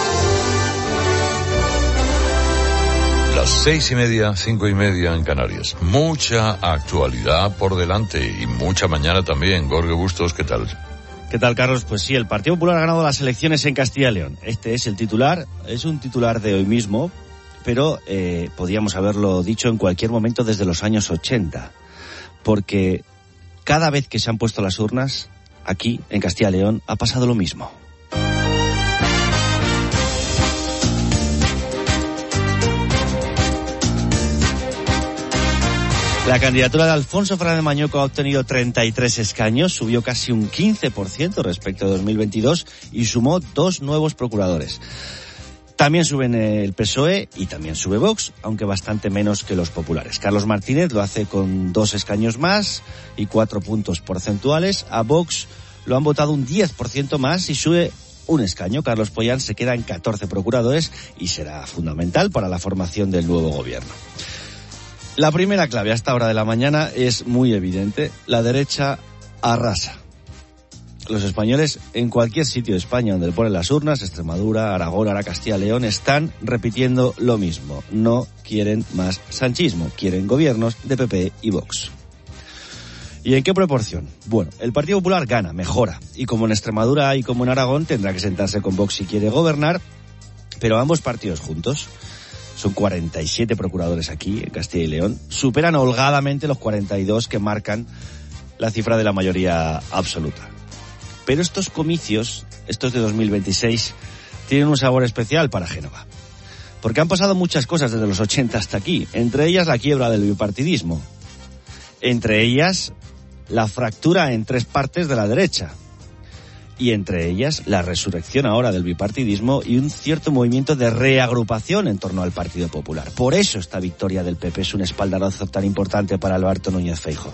Speaker 6: Las seis y media, cinco y media en Canarias. Mucha actualidad por delante y mucha mañana también. Jorge Bustos, ¿qué tal?
Speaker 5: ¿Qué tal, Carlos? Pues sí, el Partido Popular ha ganado las elecciones en Castilla y León. Este es el titular, es un titular de hoy mismo, pero eh, podíamos haberlo dicho en cualquier momento desde los años ochenta, porque cada vez que se han puesto las urnas, aquí, en Castilla y León, ha pasado lo mismo. La candidatura de Alfonso Fernández Mañueco ha obtenido treinta y tres escaños, subió casi un quince por ciento respecto a dos mil veintidós y sumó dos nuevos procuradores. También suben el P S O E y también sube Vox, aunque bastante menos que los populares. Carlos Martínez lo hace con dos escaños más y cuatro puntos porcentuales. A Vox lo han votado un diez por ciento más y sube un escaño. Carlos Pollán se queda en catorce procuradores y será fundamental para la formación del nuevo gobierno. La primera clave a esta hora de la mañana es muy evidente. La derecha arrasa. Los españoles en cualquier sitio de España donde le ponen las urnas, Extremadura, Aragón, ahora Castilla y León, están repitiendo lo mismo. No quieren más sanchismo, quieren gobiernos de P P y Vox. ¿Y en qué proporción? Bueno, el Partido Popular gana, mejora, y como en Extremadura y como en Aragón tendrá que sentarse con Vox si quiere gobernar, pero ambos partidos juntos. Son cuarenta y siete procuradores aquí, en Castilla y León. Superan holgadamente los cuarenta y dos que marcan la cifra de la mayoría absoluta. Pero estos comicios, estos de dos mil veintiséis, tienen un sabor especial para Génova. Porque han pasado muchas cosas desde los ochenta hasta aquí. Entre ellas la quiebra del bipartidismo. Entre ellas la fractura en tres partes de la derecha. Y entre ellas la resurrección ahora del bipartidismo y un cierto movimiento de reagrupación en torno al Partido Popular. Por eso esta victoria del P P es un espaldarazo tan importante para Alberto Núñez Feijóo.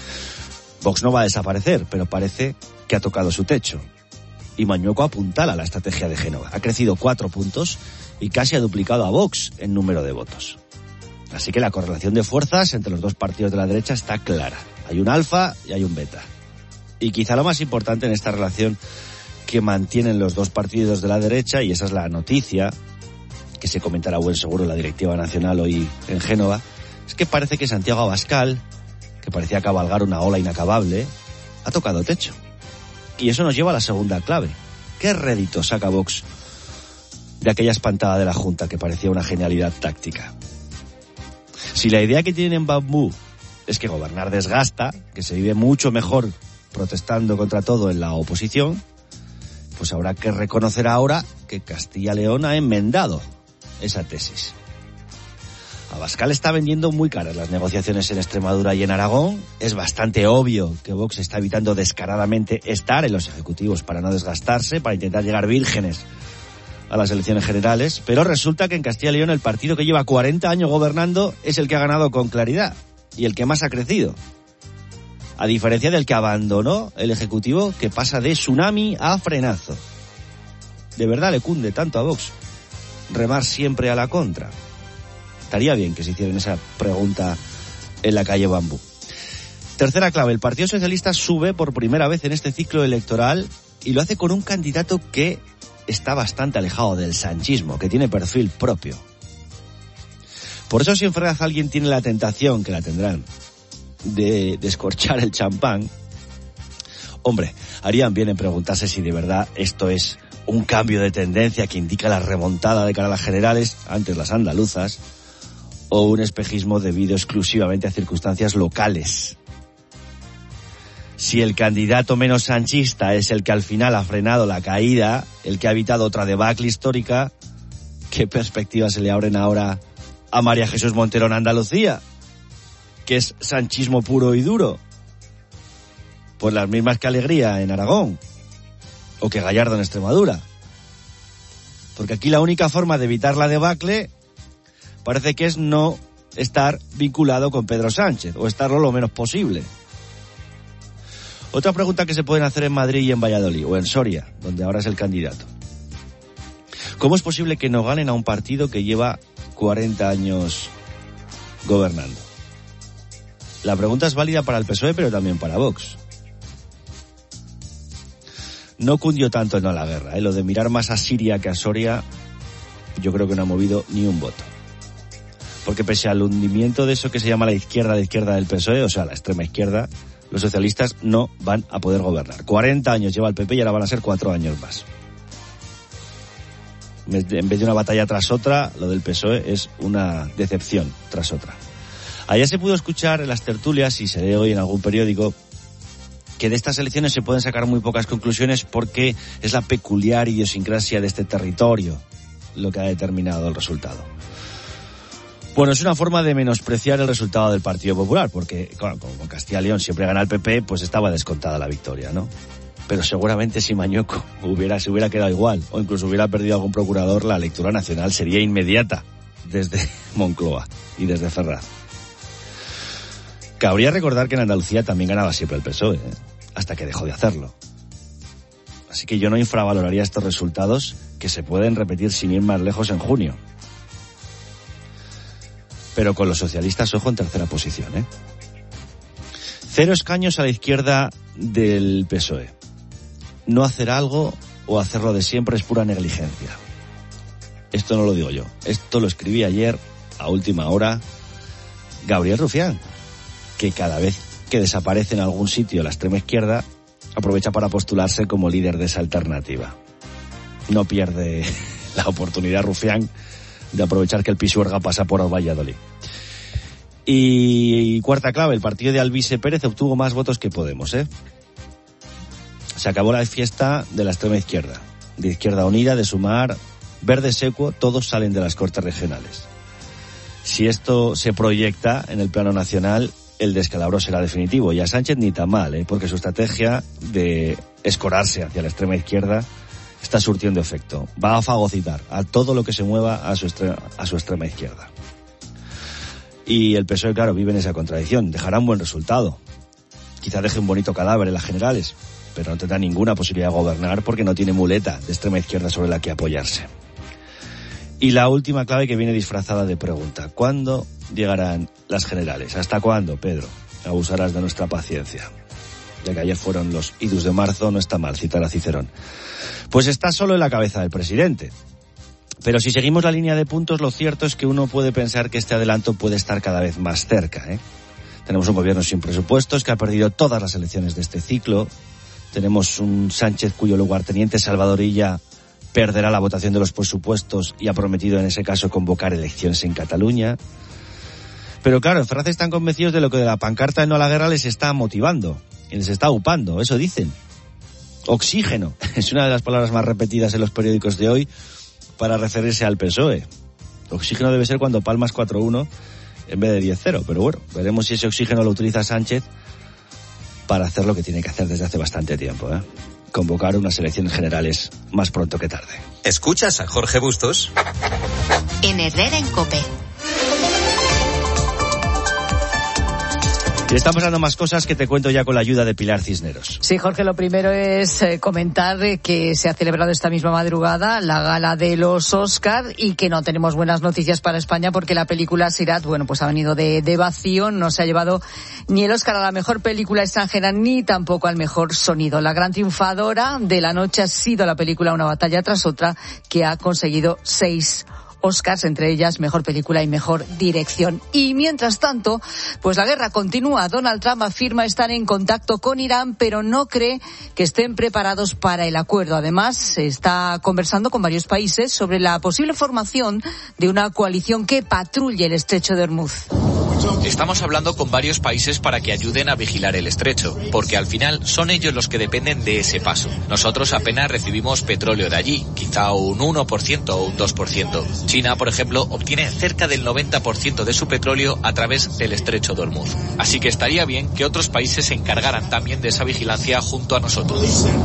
Speaker 5: Vox no va a desaparecer, pero parece que ha tocado su techo. Y Mañueco apuntala la estrategia de Génova. Ha crecido cuatro puntos y casi ha duplicado a Vox en número de votos. Así que la correlación de fuerzas entre los dos partidos de la derecha está clara. Hay un alfa y hay un beta. Y quizá lo más importante en esta relación que mantienen los dos partidos de la derecha, y esa es la noticia que se comentará buen seguro en la directiva nacional hoy en Génova, es que parece que Santiago Abascal, que parecía cabalgar una ola inacabable, ha tocado techo. Y eso nos lleva a la segunda clave. ¿Qué rédito saca Vox de aquella espantada de la Junta que parecía una genialidad táctica? Si la idea que tienen en Bambú es que gobernar desgasta, que se vive mucho mejor protestando contra todo en la oposición, pues habrá que reconocer ahora que Castilla y León ha enmendado esa tesis. Abascal está vendiendo muy caras las negociaciones en Extremadura y en Aragón. Es bastante obvio que Vox está evitando descaradamente estar en los ejecutivos para no desgastarse, para intentar llegar vírgenes a las elecciones generales, pero resulta que en Castilla y León el partido que lleva cuarenta años gobernando es el que ha ganado con claridad y el que más ha crecido. A diferencia del que abandonó el Ejecutivo, que pasa de tsunami a frenazo. De verdad le cunde tanto a Vox remar siempre a la contra. Estaría bien que se hicieran esa pregunta en la calle Bambú. Tercera clave, el Partido Socialista sube por primera vez en este ciclo electoral y lo hace con un candidato que está bastante alejado del sanchismo, que tiene perfil propio. Por eso si en Ferraz alguien tiene la tentación, que la tendrán, de descorchar el champán, hombre, harían bien en preguntarse si de verdad esto es un cambio de tendencia que indica la remontada de cara a las generales, antes las andaluzas, o un espejismo debido exclusivamente a circunstancias locales. Si el candidato menos sanchista es el que al final ha frenado la caída, el que ha evitado otra debacle histórica, ¿qué perspectivas se le abren ahora a María Jesús Montero en Andalucía? que es sanchismo puro y duro. Pues las mismas que Alegría en Aragón, o que Gallardo en Extremadura. Porque aquí la única forma de evitar la debacle parece que es no estar vinculado con Pedro Sánchez, o estarlo lo menos posible. Otra pregunta que se pueden hacer en Madrid y en Valladolid, o en Soria, donde ahora es el candidato. ¿Cómo es posible que no ganen a un partido que lleva cuarenta años gobernando? La pregunta es válida para el P S O E, pero también para Vox. No cundió tanto en no la guerra, ¿eh? Lo de mirar más a Siria que a Soria, yo creo que no ha movido ni un voto. Porque pese al hundimiento de eso que se llama la izquierda de izquierda del P S O E, o sea, la extrema izquierda, los socialistas no van a poder gobernar. cuarenta años lleva el P P y ahora van a ser cuatro años más. En vez de una batalla tras otra, lo del P S O E es una decepción tras otra. Ayer se pudo escuchar en las tertulias, y se lee hoy en algún periódico, que de estas elecciones se pueden sacar muy pocas conclusiones porque es la peculiar idiosincrasia de este territorio lo que ha determinado el resultado. Bueno, es una forma de menospreciar el resultado del Partido Popular, porque claro, como en Castilla y León siempre gana el P P, pues estaba descontada la victoria, ¿no? Pero seguramente si Mañueco hubiera, se hubiera quedado igual, o incluso hubiera perdido algún procurador, la lectura nacional sería inmediata desde Moncloa y desde Ferraz. Cabría recordar que en Andalucía también ganaba siempre el P S O E, ¿eh? Hasta que dejó de hacerlo. Así que yo no infravaloraría estos resultados, que se pueden repetir sin ir más lejos en junio. Pero con los socialistas, ojo, en tercera posición, ¿eh? Cero escaños a la izquierda del P S O E. No hacer algo o hacerlo de siempre es pura negligencia. Esto no lo digo yo. Esto lo escribí ayer, a última hora, Gabriel Rufián, que cada vez que desaparece en algún sitio la extrema izquierda, aprovecha para postularse como líder de esa alternativa. No pierde la oportunidad Rufián de aprovechar que el Pisuerga pasa por Valladolid. Y cuarta clave, el partido de Alvise Pérez obtuvo más votos que Podemos, ¿eh? Se acabó la fiesta de la extrema izquierda. De Izquierda Unida, de Sumar, Verde Secuo, todos salen de las Cortes Regionales. Si esto se proyecta en el plano nacional, el descalabro será definitivo. Y a Sánchez ni tan mal, ¿eh? Porque su estrategia de escorarse hacia la extrema izquierda está surtiendo efecto. Va a fagocitar a todo lo que se mueva a su, extre- a su extrema izquierda. Y el P S O E, claro, vive en esa contradicción. Dejará un buen resultado. Quizá deje un bonito cadáver en las generales, pero no tendrá ninguna posibilidad de gobernar porque no tiene muleta de extrema izquierda sobre la que apoyarse. Y la última clave, que viene disfrazada de pregunta: ¿cuándo llegarán las generales? ¿Hasta cuándo, Pedro? Abusarás de nuestra paciencia. Ya que ayer fueron los idus de marzo, no está mal citar a Cicerón. Pues está solo en la cabeza del presidente. Pero si seguimos la línea de puntos, lo cierto es que uno puede pensar que este adelanto puede estar cada vez más cerca, ¿eh? Tenemos un gobierno sin presupuestos que ha perdido todas las elecciones de este ciclo. Tenemos un Sánchez cuyo lugarteniente, Salvador Illa, perderá la votación de los presupuestos y ha prometido en ese caso convocar elecciones en Cataluña. Pero claro, en Francia están convencidos de lo que de la pancarta de no a la guerra les está motivando y les está upando, eso dicen. Oxígeno es una de las palabras más repetidas en los periódicos de hoy para referirse al P S O E. Oxígeno debe ser cuando palmas cuatro uno en vez de diez cero, pero bueno, veremos si ese oxígeno lo utiliza Sánchez para hacer lo que tiene que hacer desde hace bastante tiempo, ¿eh? Convocar unas elecciones generales más pronto que tarde.
Speaker 30: ¿Escuchas a Jorge Bustos?
Speaker 8: En Herrera en COPE.
Speaker 5: Y están pasando más cosas que te cuento ya con la ayuda de Pilar Cisneros.
Speaker 9: Sí, Jorge, lo primero es eh, comentar que se ha celebrado esta misma madrugada la gala de los Oscar y que no tenemos buenas noticias para España porque la película Sirat, bueno, pues ha venido de, de vacío, no se ha llevado ni el Oscar a la mejor película extranjera ni tampoco al mejor sonido. La gran triunfadora de la noche ha sido la película Una batalla tras otra, que ha conseguido seis Oscars, entre ellas mejor película y mejor dirección. Y mientras tanto, pues la guerra continúa. Donald Trump afirma estar en contacto con Irán, pero no cree que estén preparados para el acuerdo. Además, se está conversando con varios países sobre la posible formación de una coalición que patrulle el estrecho de Hormuz.
Speaker 10: Estamos hablando con varios países para que ayuden a vigilar el estrecho, porque al final son ellos los que dependen de ese paso. Nosotros apenas recibimos petróleo de allí, quizá un uno por ciento o un dos por ciento. China, por ejemplo, obtiene cerca del noventa por ciento de su petróleo a través del estrecho de Hormuz. Así que estaría bien que otros países se encargaran también de esa vigilancia junto a nosotros.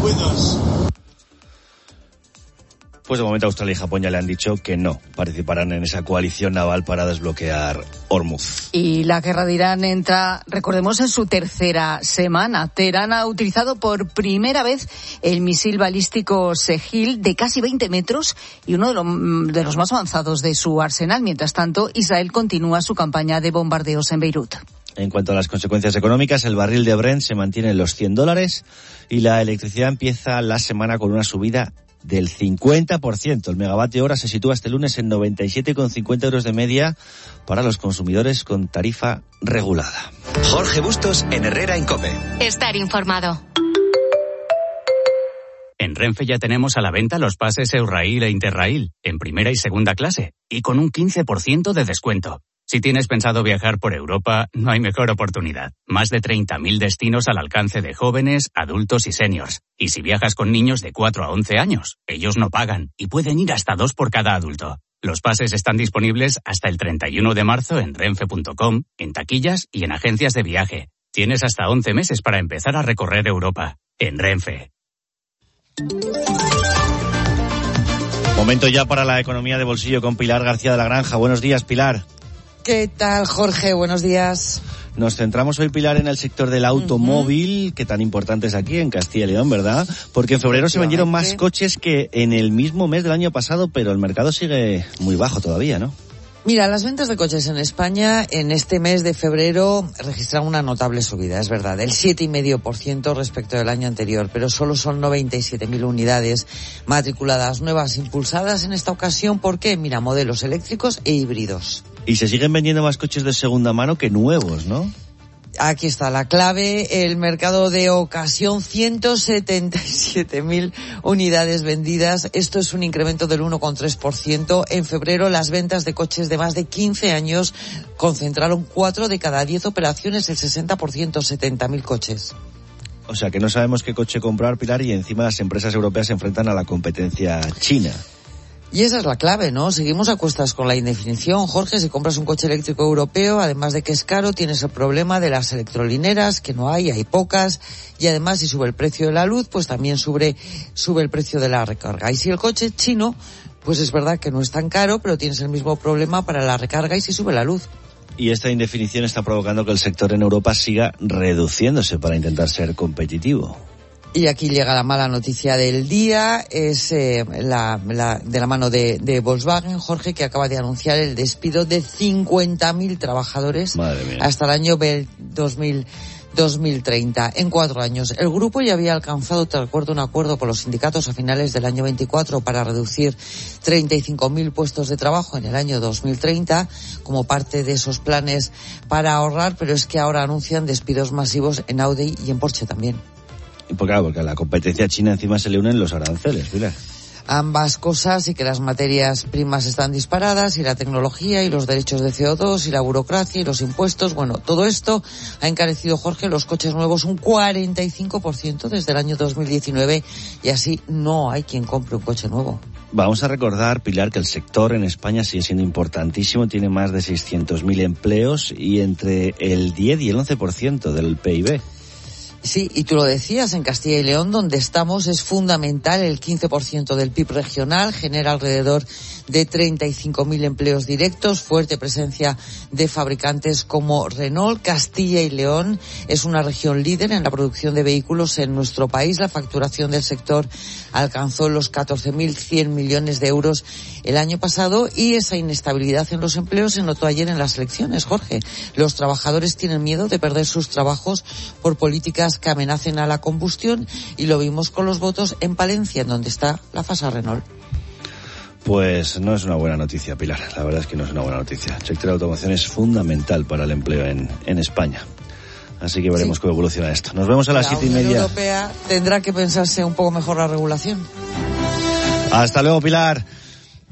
Speaker 5: Pues de momento Australia y Japón ya le han dicho que no participarán en esa coalición naval para desbloquear Hormuz.
Speaker 9: Y la guerra de Irán entra, recordemos, en su tercera semana. Teherán ha utilizado por primera vez el misil balístico Sejil de casi veinte metros y uno de, lo, de los más avanzados de su arsenal. Mientras tanto, Israel continúa su campaña de bombardeos en Beirut.
Speaker 5: En cuanto a las consecuencias económicas, el barril de Brent se mantiene en los cien dólares y la electricidad empieza la semana con una subida del cincuenta por ciento. El megavatio hora se sitúa este lunes en noventa y siete con cincuenta euros de media para los consumidores con tarifa regulada.
Speaker 2: Jorge Bustos en Herrera en COPE.
Speaker 8: Estar informado.
Speaker 7: En Renfe ya tenemos a la venta los pases Eurail e Interrail, en primera y segunda clase, y con un quince por ciento de descuento. Si tienes pensado viajar por Europa, no hay mejor oportunidad. Más de treinta mil destinos al alcance de jóvenes, adultos y seniors. Y si viajas con niños de cuatro a once años, ellos no pagan y pueden ir hasta dos por cada adulto. Los pases están disponibles hasta el treinta y uno de marzo en renfe punto com, en taquillas y en agencias de viaje. Tienes hasta once meses para empezar a recorrer Europa. En Renfe.
Speaker 5: Momento ya para la economía de bolsillo con Pilar García de la Granja. Buenos días, Pilar.
Speaker 11: ¿Qué tal, Jorge? Buenos días.
Speaker 5: Nos centramos hoy, Pilar, en el sector del automóvil, uh-huh. que tan importante es aquí en Castilla y León, ¿verdad? Porque en febrero se vendieron más coches que en el mismo mes del año pasado, pero el mercado sigue muy bajo todavía, ¿no?
Speaker 11: Mira, las ventas de coches en España en este mes de febrero registran una notable subida, es verdad, del siete coma cinco por ciento respecto del año anterior, pero solo son noventa y siete mil unidades matriculadas nuevas, impulsadas en esta ocasión porque, mira, modelos eléctricos e híbridos.
Speaker 5: Y se siguen vendiendo más coches de segunda mano que nuevos, ¿no?
Speaker 11: Aquí está la clave, el mercado de ocasión, ciento setenta y siete mil unidades vendidas. Esto es un incremento del uno coma tres por ciento. En febrero, las ventas de coches de más de quince años concentraron cuatro de cada diez operaciones, el sesenta por ciento, setenta mil coches.
Speaker 5: O sea, que no sabemos qué coche comprar, Pilar, y encima las empresas europeas se enfrentan a la competencia china.
Speaker 11: Y esa es la clave, ¿no? Seguimos a cuestas con la indefinición, Jorge. Si compras un coche eléctrico europeo, además de que es caro, tienes el problema de las electrolineras, que no hay, hay pocas. Y además, si sube el precio de la luz, pues también sube, sube el precio de la recarga. Y si el coche es chino, pues es verdad que no es tan caro, pero tienes el mismo problema para la recarga y si sube la luz.
Speaker 5: Y esta indefinición está provocando que el sector en Europa siga reduciéndose para intentar ser competitivo.
Speaker 11: Y aquí llega la mala noticia del día, es eh, la, la de la mano de, de Volkswagen, Jorge, que acaba de anunciar el despido de cincuenta mil trabajadores hasta el año dos mil, dos mil treinta. En cuatro años. El grupo ya había alcanzado, te recuerdo, un acuerdo con los sindicatos a finales del año veinticuatro para reducir treinta y cinco mil puestos de trabajo en el año dos mil treinta como parte de esos planes para ahorrar, pero es que ahora anuncian despidos masivos en Audi y en Porsche también.
Speaker 5: Y por, claro, porque a la competencia china encima se le unen los aranceles, Pilar.
Speaker 11: Ambas cosas, y que las materias primas están disparadas, y la tecnología, y los derechos de C O dos, y la burocracia, y los impuestos. Bueno, todo esto ha encarecido, Jorge, los coches nuevos un cuarenta y cinco por ciento desde el año dos mil diecinueve, y así no hay quien compre un coche nuevo.
Speaker 5: Vamos a recordar, Pilar, que el sector en España sigue siendo importantísimo, tiene más de seiscientos mil empleos y entre el diez y el once por ciento del P I B.
Speaker 11: Sí, y tú lo decías, en Castilla y León, donde estamos, es fundamental el quince por ciento del P I B regional, genera alrededor de treinta y cinco mil empleos directos, fuerte presencia de fabricantes como Renault. Castilla y León es una región líder en la producción de vehículos en nuestro país. La facturación del sector alcanzó los catorce mil cien millones de euros el año pasado, y esa inestabilidad en los empleos se notó ayer en las elecciones, Jorge. Los trabajadores tienen miedo de perder sus trabajos por políticas que amenacen a la combustión, y lo vimos con los votos en Palencia, en donde está la Fasa Renault.
Speaker 5: Pues no es una buena noticia, Pilar. La verdad es que no es una buena noticia. El sector de automoción es fundamental para el empleo en, en España. Así que veremos sí. cómo evoluciona esto. Nos vemos a las siete y media. La
Speaker 11: Unión Europea tendrá que pensarse un poco mejor la regulación.
Speaker 5: Hasta luego, Pilar.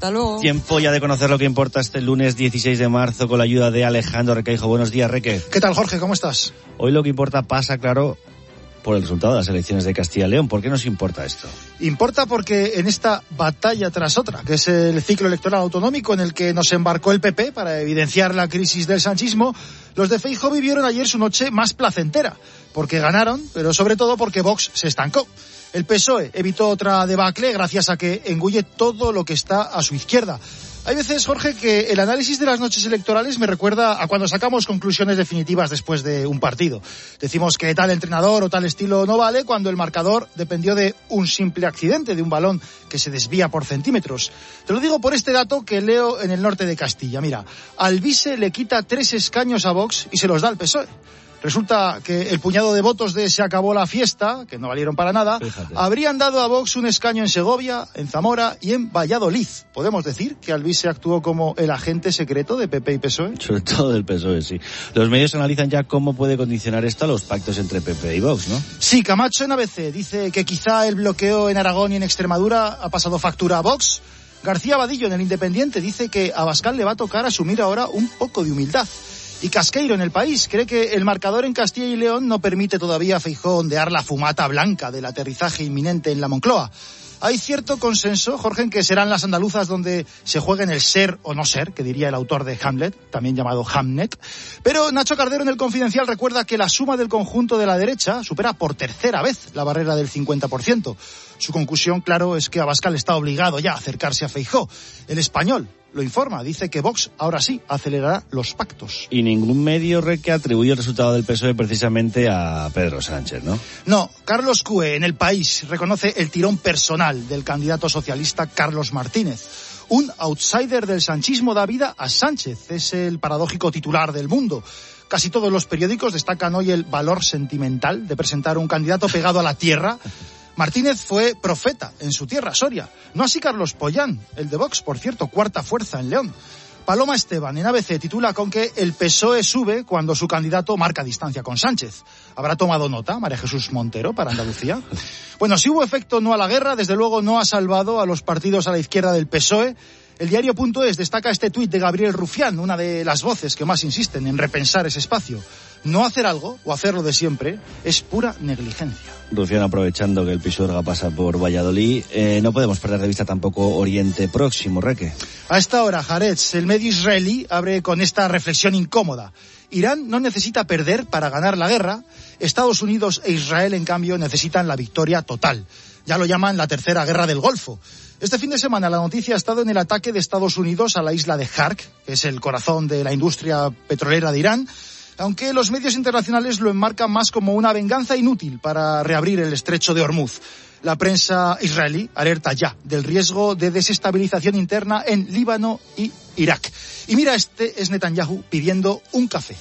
Speaker 11: Hasta luego.
Speaker 5: Tiempo ya de conocer lo que importa este lunes dieciséis de marzo con la ayuda de Alejandro Requeijo. Buenos días, Reque.
Speaker 12: ¿Qué tal, Jorge? ¿Cómo estás?
Speaker 5: Hoy lo que importa pasa, claro, por el resultado de las elecciones de Castilla y León. ¿Por qué nos importa esto?
Speaker 12: Importa porque en esta batalla tras otra, que es el ciclo electoral autonómico en el que nos embarcó el P P para evidenciar la crisis del sanchismo, los de Feijóo vivieron ayer su noche más placentera, porque ganaron, pero sobre todo porque Vox se estancó. El P S O E evitó otra debacle gracias a que engulle todo lo que está a su izquierda. Hay veces, Jorge, que el análisis de las noches electorales me recuerda a cuando sacamos conclusiones definitivas después de un partido. Decimos que tal entrenador o tal estilo no vale cuando el marcador dependió de un simple accidente, de un balón que se desvía por centímetros. Te lo digo por este dato que leo en el norte de Castilla. Mira, Alvise le quita tres escaños a Vox y se los da al P S O E. Resulta que el puñado de votos de Se acabó la fiesta, que no valieron para nada, Fíjate. habrían dado a Vox un escaño en Segovia, en Zamora y en Valladolid. ¿Podemos decir que Alvise actuó como el agente secreto de P P y P S O E?
Speaker 5: Sobre todo del P S O E, sí. Los medios analizan ya cómo puede condicionar esto a los pactos entre P P y Vox, ¿no?
Speaker 12: Sí, Camacho en A B C dice que quizá el bloqueo en Aragón y en Extremadura ha pasado factura a Vox. García Vadillo en El Independiente dice que a Abascal le va a tocar asumir ahora un poco de humildad. Y Casqueiro en El País cree que el marcador en Castilla y León no permite todavía a Feijóo ondear la fumata blanca del aterrizaje inminente en la Moncloa. Hay cierto consenso, Jorge, en que serán las andaluzas donde se jueguen el ser o no ser, que diría el autor de Hamlet, también llamado Hamnet. Pero Nacho Cardero en El Confidencial recuerda que la suma del conjunto de la derecha supera por tercera vez la barrera del cincuenta por ciento. Su conclusión, claro, es que Abascal está obligado ya a acercarse a Feijóo. El Español lo informa, dice que Vox ahora sí acelerará los pactos.
Speaker 5: Y ningún medio que atribuye el resultado del P S O E precisamente a Pedro Sánchez, ¿no?
Speaker 12: No, Carlos Cue en El País reconoce el tirón personal del candidato socialista Carlos Martínez. Un outsider del sanchismo da vida a Sánchez, es el paradójico titular del Mundo. Casi todos los periódicos destacan hoy el valor sentimental de presentar un candidato pegado a la tierra. Martínez fue profeta en su tierra, Soria. No así Carlos Pollán, el de Vox, por cierto, cuarta fuerza en León. Paloma Esteban, en A B C, titula con que el P S O E sube cuando su candidato marca distancia con Sánchez. ¿Habrá tomado nota María Jesús Montero para Andalucía? Bueno, si hubo efecto no a la guerra, desde luego no ha salvado a los partidos a la izquierda del P S O E. El diario.es destaca este tuit de Gabriel Rufián, una de las voces que más insisten en repensar ese espacio. No hacer algo, o hacerlo de siempre, es pura negligencia.
Speaker 5: Rufián, aprovechando que el Pisuerga pasa por Valladolid, eh, no podemos perder de vista tampoco Oriente Próximo, Reque.
Speaker 12: A esta hora, Haaretz, el medio israelí, abre con esta reflexión incómoda. Irán no necesita perder para ganar la guerra. Estados Unidos e Israel, en cambio, necesitan la victoria total. Ya lo llaman la tercera guerra del Golfo. Este fin de semana la noticia ha estado en el ataque de Estados Unidos a la isla de Hark, que es el corazón de la industria petrolera de Irán, aunque los medios internacionales lo enmarcan más como una venganza inútil para reabrir el estrecho de Hormuz. La prensa israelí alerta ya del riesgo de desestabilización interna en Líbano y Irak. Y mira, este es Netanyahu pidiendo un café.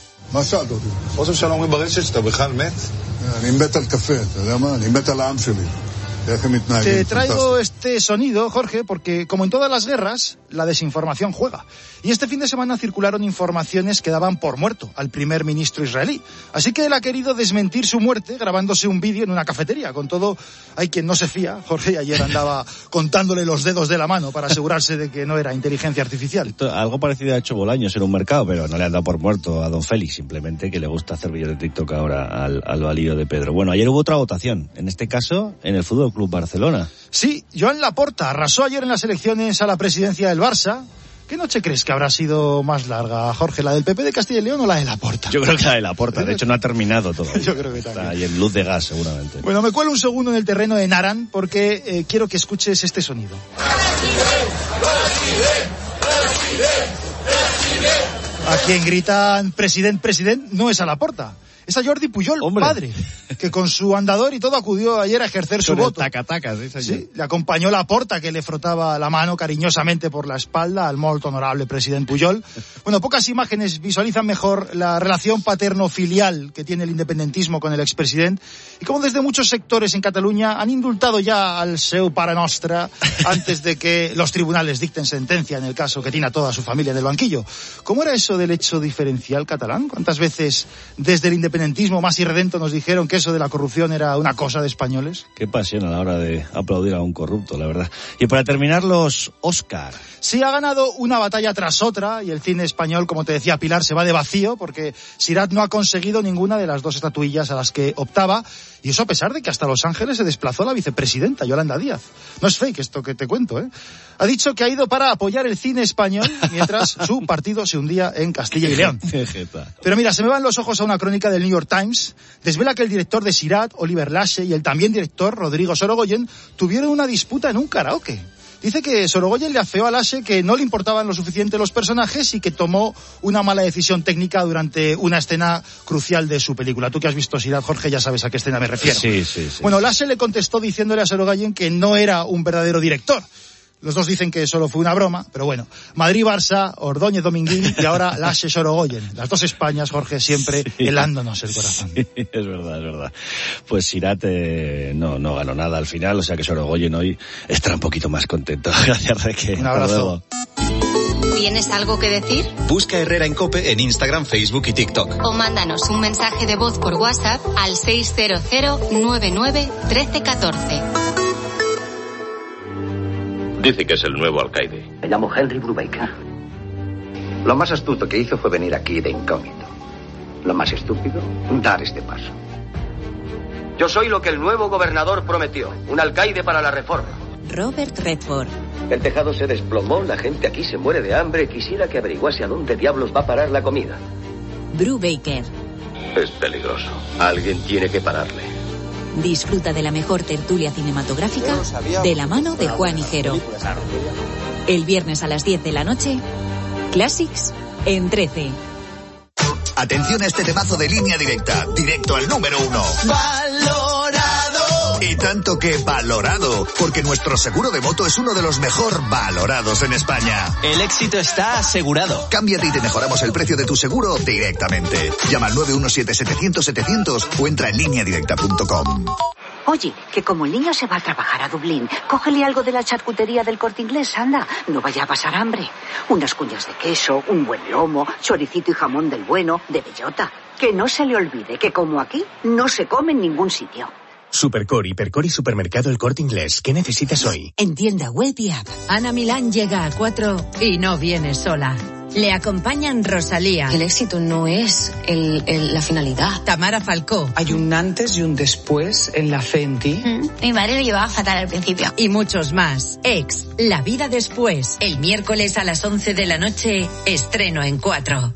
Speaker 12: Te traigo este sonido, Jorge, porque como en todas las guerras, la desinformación juega. Y este fin de semana circularon informaciones que daban por muerto al primer ministro israelí. Así que él ha querido desmentir su muerte grabándose un vídeo en una cafetería. Con todo, hay quien no se fía. Jorge ayer andaba contándole los dedos de la mano para asegurarse de que no era inteligencia artificial.
Speaker 5: Algo parecido ha hecho Bolaños en un mercado, pero no le han dado por muerto a don Félix. Simplemente que le gusta hacer vídeos de TikTok ahora al, al balío de Pedro. Bueno, ayer hubo otra votación. En este caso, en el Fútbol Club Barcelona.
Speaker 12: Sí, Joan Laporta arrasó ayer en las elecciones a la presidencia del Barça. ¿Qué noche crees que habrá sido más larga, Jorge? ¿La del P P de Castilla y León o la de Laporta?
Speaker 5: Yo creo que la de Laporta, de hecho no ha terminado todavía.
Speaker 12: Yo creo que también.
Speaker 5: Está ahí en luz de gas, seguramente.
Speaker 12: Bueno, me cuelo un segundo en el terreno de Naran porque eh, quiero que escuches este sonido. A quien gritan president, president, no es a Laporta. Es a Jordi Pujol, Hombre. padre, que con su andador y todo acudió ayer a ejercer su
Speaker 5: con
Speaker 12: voto.
Speaker 5: Taca-tacas, ¿sí?
Speaker 12: Sí, le acompañó Laporta, que le frotaba la mano cariñosamente por la espalda al molt honorable presidente Pujol. Bueno, pocas imágenes visualizan mejor la relación paterno-filial que tiene el independentismo con el expresidente y cómo desde muchos sectores en Cataluña han indultado ya al seu pare nostre antes de que los tribunales dicten sentencia en el caso que tiene a toda su familia en el banquillo. ¿Cómo era eso del hecho diferencial catalán? ¿Cuántas veces desde el independentismo independentismo más irredento nos dijeron que eso de la corrupción era una cosa de españoles.
Speaker 5: Qué pasión a la hora de aplaudir a un corrupto, la verdad. Y para terminar, los Oscar.
Speaker 12: Sí, ha ganado una batalla tras otra y el cine español, como te decía Pilar, se va de vacío porque Sirhat no ha conseguido ninguna de las dos estatuillas a las que optaba, y eso a pesar de que hasta Los Ángeles se desplazó la vicepresidenta, Yolanda Díaz. No es fake esto que te cuento, ¿eh? Ha dicho que ha ido para apoyar el cine español mientras su partido se hundía en Castilla y León. Pero mira, se me van los ojos a una crónica del New York Times. Desvela que el director de Sirhat, Oliver Lache, y el también director, Rodrigo Sorogoyen, tuvieron una disputa en un karaoke. Dice que Sorogoyen le afeó a Lache que no le importaban lo suficiente los personajes y que tomó una mala decisión técnica durante una escena crucial de su película. Tú que has visto Sirhat, Jorge, ya sabes a qué escena me refiero.
Speaker 5: Sí, sí, sí.
Speaker 12: Bueno, Lache le contestó diciéndole a Sorogoyen que no era un verdadero director. Los dos dicen que solo fue una broma, pero bueno. Madrid-Barça, Ordóñez Dominguín y ahora Lache Sorogoyen. Las dos Españas, Jorge, siempre sí, helándonos el corazón.
Speaker 5: Sí, es verdad, es verdad. Pues Sirhat eh, no, no ganó nada al final, o sea que Sorogoyen hoy estará un poquito más contento. Gracias, Reque.
Speaker 12: Un abrazo.
Speaker 8: ¿Tienes algo que decir?
Speaker 2: Busca Herrera en COPE en Instagram, Facebook y TikTok.
Speaker 8: O mándanos un mensaje de voz por WhatsApp al seis cero cero nueve nueve uno tres uno cuatro.
Speaker 1: Dice que es el nuevo alcaide.
Speaker 13: Me llamo Henry Brubaker. Lo más astuto que hizo fue venir aquí de incógnito. Lo más estúpido, dar este paso. Yo soy lo que el nuevo gobernador prometió, un alcaide para la reforma.
Speaker 8: Robert Redford.
Speaker 13: El tejado se desplomó, la gente aquí se muere de hambre. Quisiera que averiguase a dónde diablos va a parar la comida.
Speaker 8: Brubaker.
Speaker 1: Es peligroso. Alguien tiene que pararle.
Speaker 8: Disfruta de la mejor tertulia cinematográfica de la mano de Juan Higuero. El viernes a las diez de la noche, Classics en trece.
Speaker 2: Atención a este temazo de Línea Directa, directo al número uno. ¡Valorado! Y tanto que valorado, porque nuestro seguro de moto es uno de los mejor valorados en España.
Speaker 14: El éxito está asegurado.
Speaker 2: Cámbiate y te mejoramos el precio de tu seguro directamente. Llama al nueve uno siete setecientos setecientos o entra en línea directa punto com.
Speaker 15: Oye, que como el niño se va a trabajar a Dublín, cógele algo de la charcutería del Corte Inglés, anda, no vaya a pasar hambre. Unas cuñas de queso, un buen lomo, choricito y jamón del bueno, de bellota. Que no se le olvide que como aquí, no se come en ningún sitio.
Speaker 16: Supercore, Hipercore y Supermercado El Corte Inglés. ¿Qué necesitas hoy?
Speaker 15: En tienda web y app.
Speaker 17: Ana Milán llega a cuatro y no viene sola. Le acompañan Rosalía.
Speaker 18: El éxito no es el, el, la finalidad.
Speaker 17: Tamara Falcó.
Speaker 19: Hay un antes y un después en la fe en ti.
Speaker 18: Mm, mi madre lo llevaba fatal al principio.
Speaker 17: Y muchos más. Ex, La vida después. El miércoles a las once de la noche, estreno en cuatro.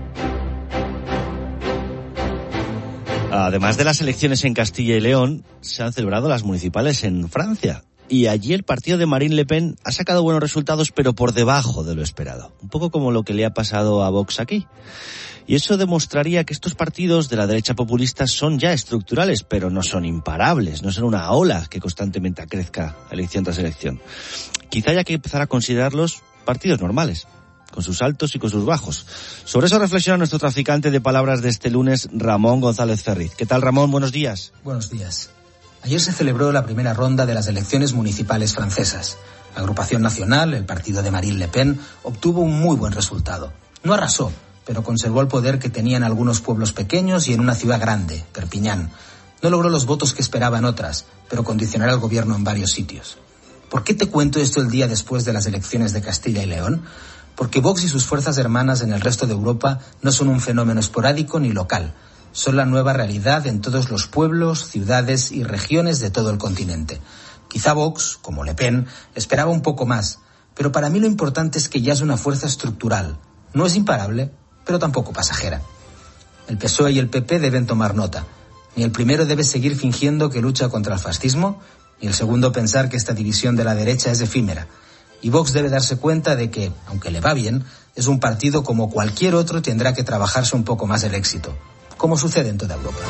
Speaker 5: Además de las elecciones en Castilla y León, se han celebrado las municipales en Francia. Y allí el partido de Marine Le Pen ha sacado buenos resultados, pero por debajo de lo esperado. Un poco como lo que le ha pasado a Vox aquí. Y eso demostraría que estos partidos de la derecha populista son ya estructurales, pero no son imparables, no son una ola que constantemente crezca elección tras elección. Quizá haya que empezar a considerarlos partidos normales, con sus altos y con sus bajos. Sobre eso reflexiona nuestro traficante de palabras de este lunes, Ramón González Ferriz. ¿Qué tal, Ramón? Buenos días.
Speaker 20: Buenos días. Ayer se celebró la primera ronda de las elecciones municipales francesas. La agrupación nacional, el partido de Marine Le Pen, obtuvo un muy buen resultado. No arrasó, pero conservó el poder que tenían algunos pueblos pequeños y en una ciudad grande, Perpiñán. No logró los votos que esperaba en otras, pero condicionará al gobierno en varios sitios. ¿Por qué te cuento esto el día después de las elecciones de Castilla y León? Porque Vox y sus fuerzas hermanas en el resto de Europa no son un fenómeno esporádico ni local. Son la nueva realidad en todos los pueblos, ciudades y regiones de todo el continente. Quizá Vox, como Le Pen, esperaba un poco más, pero para mí lo importante es que ya es una fuerza estructural. No es imparable, pero tampoco pasajera. El P S O E y el P P deben tomar nota. Ni el primero debe seguir fingiendo que lucha contra el fascismo, ni el segundo pensar que esta división de la derecha es efímera. Y Vox debe darse cuenta de que, aunque le va bien, es un partido como cualquier otro, tendrá que trabajarse un poco más el éxito, como sucede en toda Europa.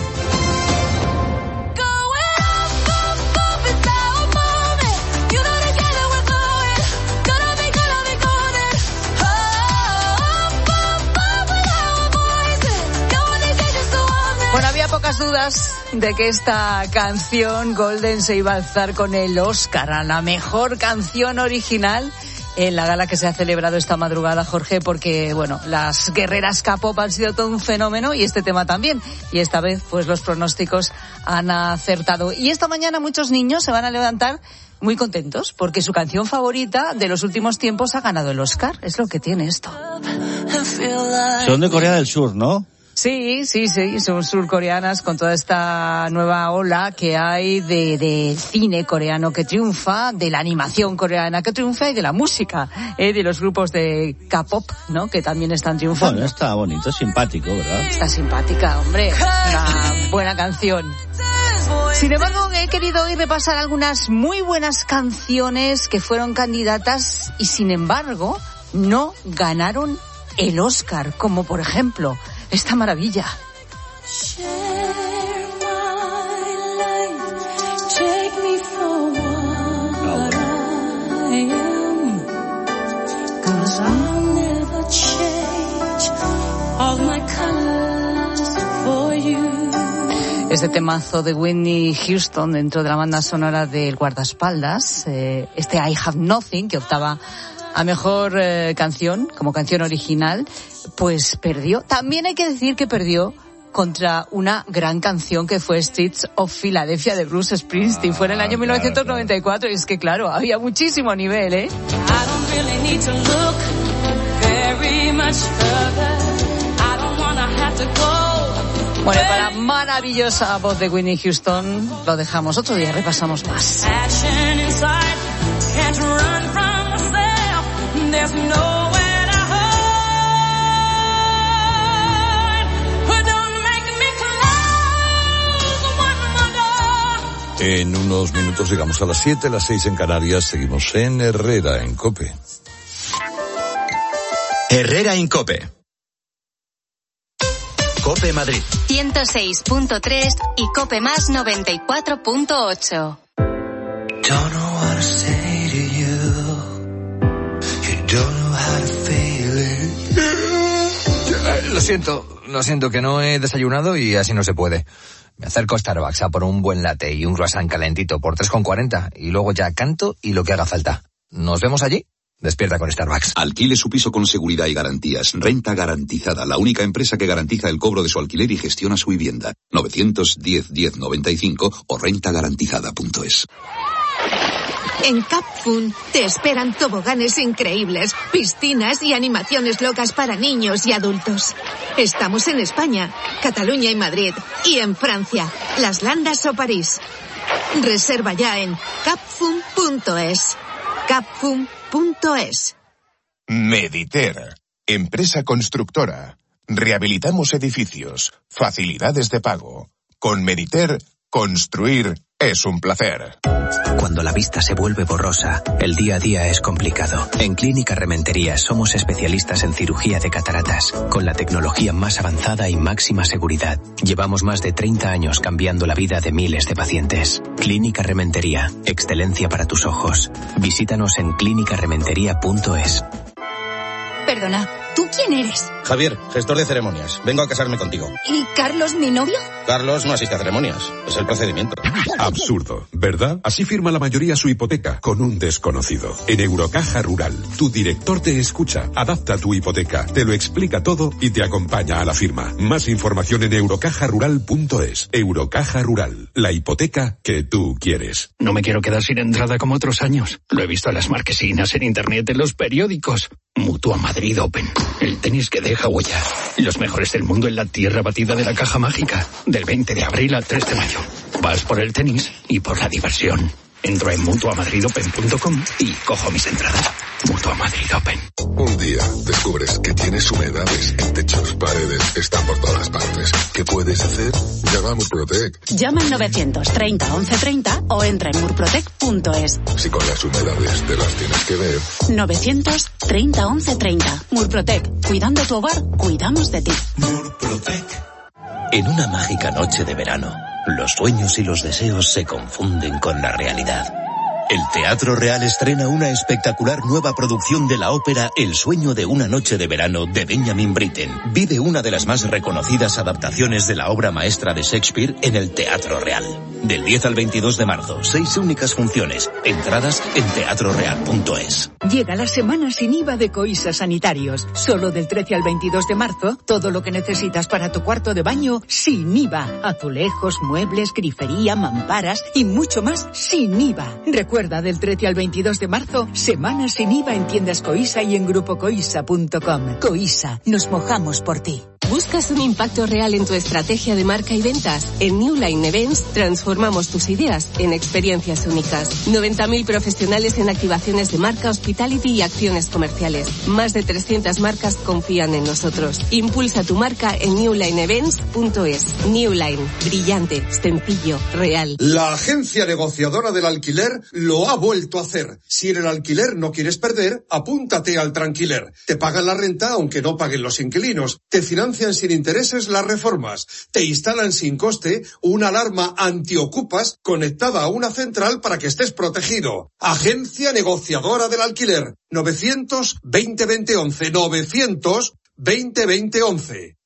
Speaker 9: Bueno, había pocas dudas de que esta canción Golden se iba a alzar con el Oscar a la mejor canción original, en la gala que se ha celebrado esta madrugada, Jorge, porque, bueno, las guerreras K-pop han sido todo un fenómeno y este tema también. Y esta vez, pues los pronósticos han acertado. Y esta mañana muchos niños se van a levantar muy contentos porque su canción favorita de los últimos tiempos ha ganado el Oscar. Es lo que tiene esto.
Speaker 5: Son de Corea del Sur, ¿no?
Speaker 9: Sí, sí, sí, son surcoreanas con toda esta nueva ola que hay de, de cine coreano que triunfa, de la animación coreana que triunfa y de la música, eh, de los grupos de K-pop, ¿no? Que también están triunfando.
Speaker 5: Bueno, está bonito, simpático, ¿verdad?
Speaker 9: Está simpática, hombre, una buena canción. Sin embargo, he querido hoy repasar algunas muy buenas canciones que fueron candidatas y, sin embargo, no ganaron el Oscar, como por ejemplo esta maravilla. Este temazo de Whitney Houston dentro de la banda sonora del guardaespaldas, eh, este I Have Nothing, que optaba a mejor eh, canción, como canción original, pues perdió. También hay que decir que perdió contra una gran canción que fue Streets of Philadelphia de Bruce Springsteen. Ah, fue en el año mil novecientos noventa y cuatro, y es que claro, había muchísimo nivel, ¿eh? Bueno, y para maravillosa voz de Whitney Houston, lo dejamos otro día, repasamos más.
Speaker 6: En unos minutos llegamos a las siete, las seis en Canarias. Seguimos en Herrera, en COPE.
Speaker 2: Herrera en COPE. COPE Madrid.
Speaker 4: ciento seis punto tres y COPE más noventa y cuatro punto ocho.
Speaker 21: Don't know what to say to you. You don't know how to feel it.
Speaker 22: Lo siento, lo siento que no he desayunado y así no se puede. Me acerco a Starbucks a por un buen latte y un croissant calentito por tres con cuarenta y luego ya canto y lo que haga falta. ¿Nos vemos allí? Despierta con Starbucks.
Speaker 23: Alquile su piso con seguridad y garantías. Renta Garantizada, la única empresa que garantiza el cobro de su alquiler y gestiona su vivienda. nueve uno cero, diez, noventa y cinco o renta garantizada punto es.
Speaker 24: En Capfun te esperan toboganes increíbles, piscinas y animaciones locas para niños y adultos. Estamos en España, Cataluña y Madrid, y en Francia, Las Landas o París. Reserva ya en capfun punto es. capfun punto es.
Speaker 25: Mediter, empresa constructora. Rehabilitamos edificios, facilidades de pago. Con Mediter, construir es un placer.
Speaker 26: Cuando la vista se vuelve borrosa, el día a día es complicado. En Clínica Rementería somos especialistas en cirugía de cataratas, con la tecnología más avanzada y máxima seguridad. Llevamos más de treinta años cambiando la vida de miles de pacientes. Clínica Rementería, excelencia para tus ojos. Visítanos en clínica rementería punto es.
Speaker 18: Perdona, ¿tú quién eres?
Speaker 27: Javier, gestor de ceremonias. Vengo a casarme contigo.
Speaker 18: ¿Y Carlos, mi novio?
Speaker 27: Carlos no asiste a ceremonias. Es el procedimiento.
Speaker 28: Absurdo, ¿verdad? Así firma la mayoría su hipoteca, con un desconocido. En Eurocaja Rural, tu director te escucha, adapta tu hipoteca, te lo explica todo y te acompaña a la firma. Más información en eurocaja rural punto es. Eurocaja Rural, la hipoteca que tú quieres.
Speaker 29: No me quiero quedar sin entrada como otros años. Lo he visto en las marquesinas, en internet, en los periódicos. Mutua Madrid Open, el tenis que deja huella. Los mejores del mundo en la tierra batida de la caja mágica. Del veinte de abril al tres de mayo. Vas por el tenis y por la diversión. Entro en mutua madrid open punto com y cojo mis entradas. Mutua Madrid Open.
Speaker 30: Un día descubres que tienes humedades en techos, paredes, están por todas partes. ¿Qué puedes hacer? Llama a Murprotec.
Speaker 31: Llama al novecientos treinta once treinta o entra en murprotec punto es.
Speaker 30: Si con las humedades te las tienes que ver.
Speaker 31: novecientos treinta once treinta. Murprotec. Cuidando tu hogar, cuidamos de ti.
Speaker 32: Murprotec. En una mágica noche de verano, los sueños y los deseos se confunden con la realidad. El Teatro Real estrena una espectacular nueva producción de la ópera El sueño de una noche de verano de Benjamin Britten. Vive una de las más reconocidas adaptaciones de la obra maestra de Shakespeare en el Teatro Real. Del diez al veintidós de marzo, seis únicas funciones. Entradas en teatro real punto es.
Speaker 1: Llega la semana sin I V A de Coisa Sanitarios. Solo del trece al veintidós de marzo, todo lo que necesitas para tu cuarto de baño sin I V A. Azulejos, muebles, grifería, mamparas y mucho más sin I V A. Recuerda, del trece al veintidós de marzo, semana sin I V A en tiendas Coisa y en grupo coisa punto com. Coisa, nos mojamos por ti.
Speaker 3: ¿Buscas un impacto real en tu estrategia de marca y ventas? En New Line Events transformamos tus ideas en experiencias únicas. noventa mil profesionales en activaciones de marca, hospitality y acciones comerciales. Más de trescientas marcas confían en nosotros. Impulsa tu marca en new line events punto es. New Line, brillante, sencillo, real.
Speaker 7: La agencia negociadora del alquiler lo ha vuelto a hacer. Si en el alquiler no quieres perder, apúntate al Tranquiler. Te pagan la renta aunque no paguen los inquilinos. Te financian sin intereses las reformas. Te instalan sin coste una alarma antiocupas conectada a una central para que estés protegido. Agencia negociadora del alquiler. novecientos veinte veinte once. novecientos veinte veinte once.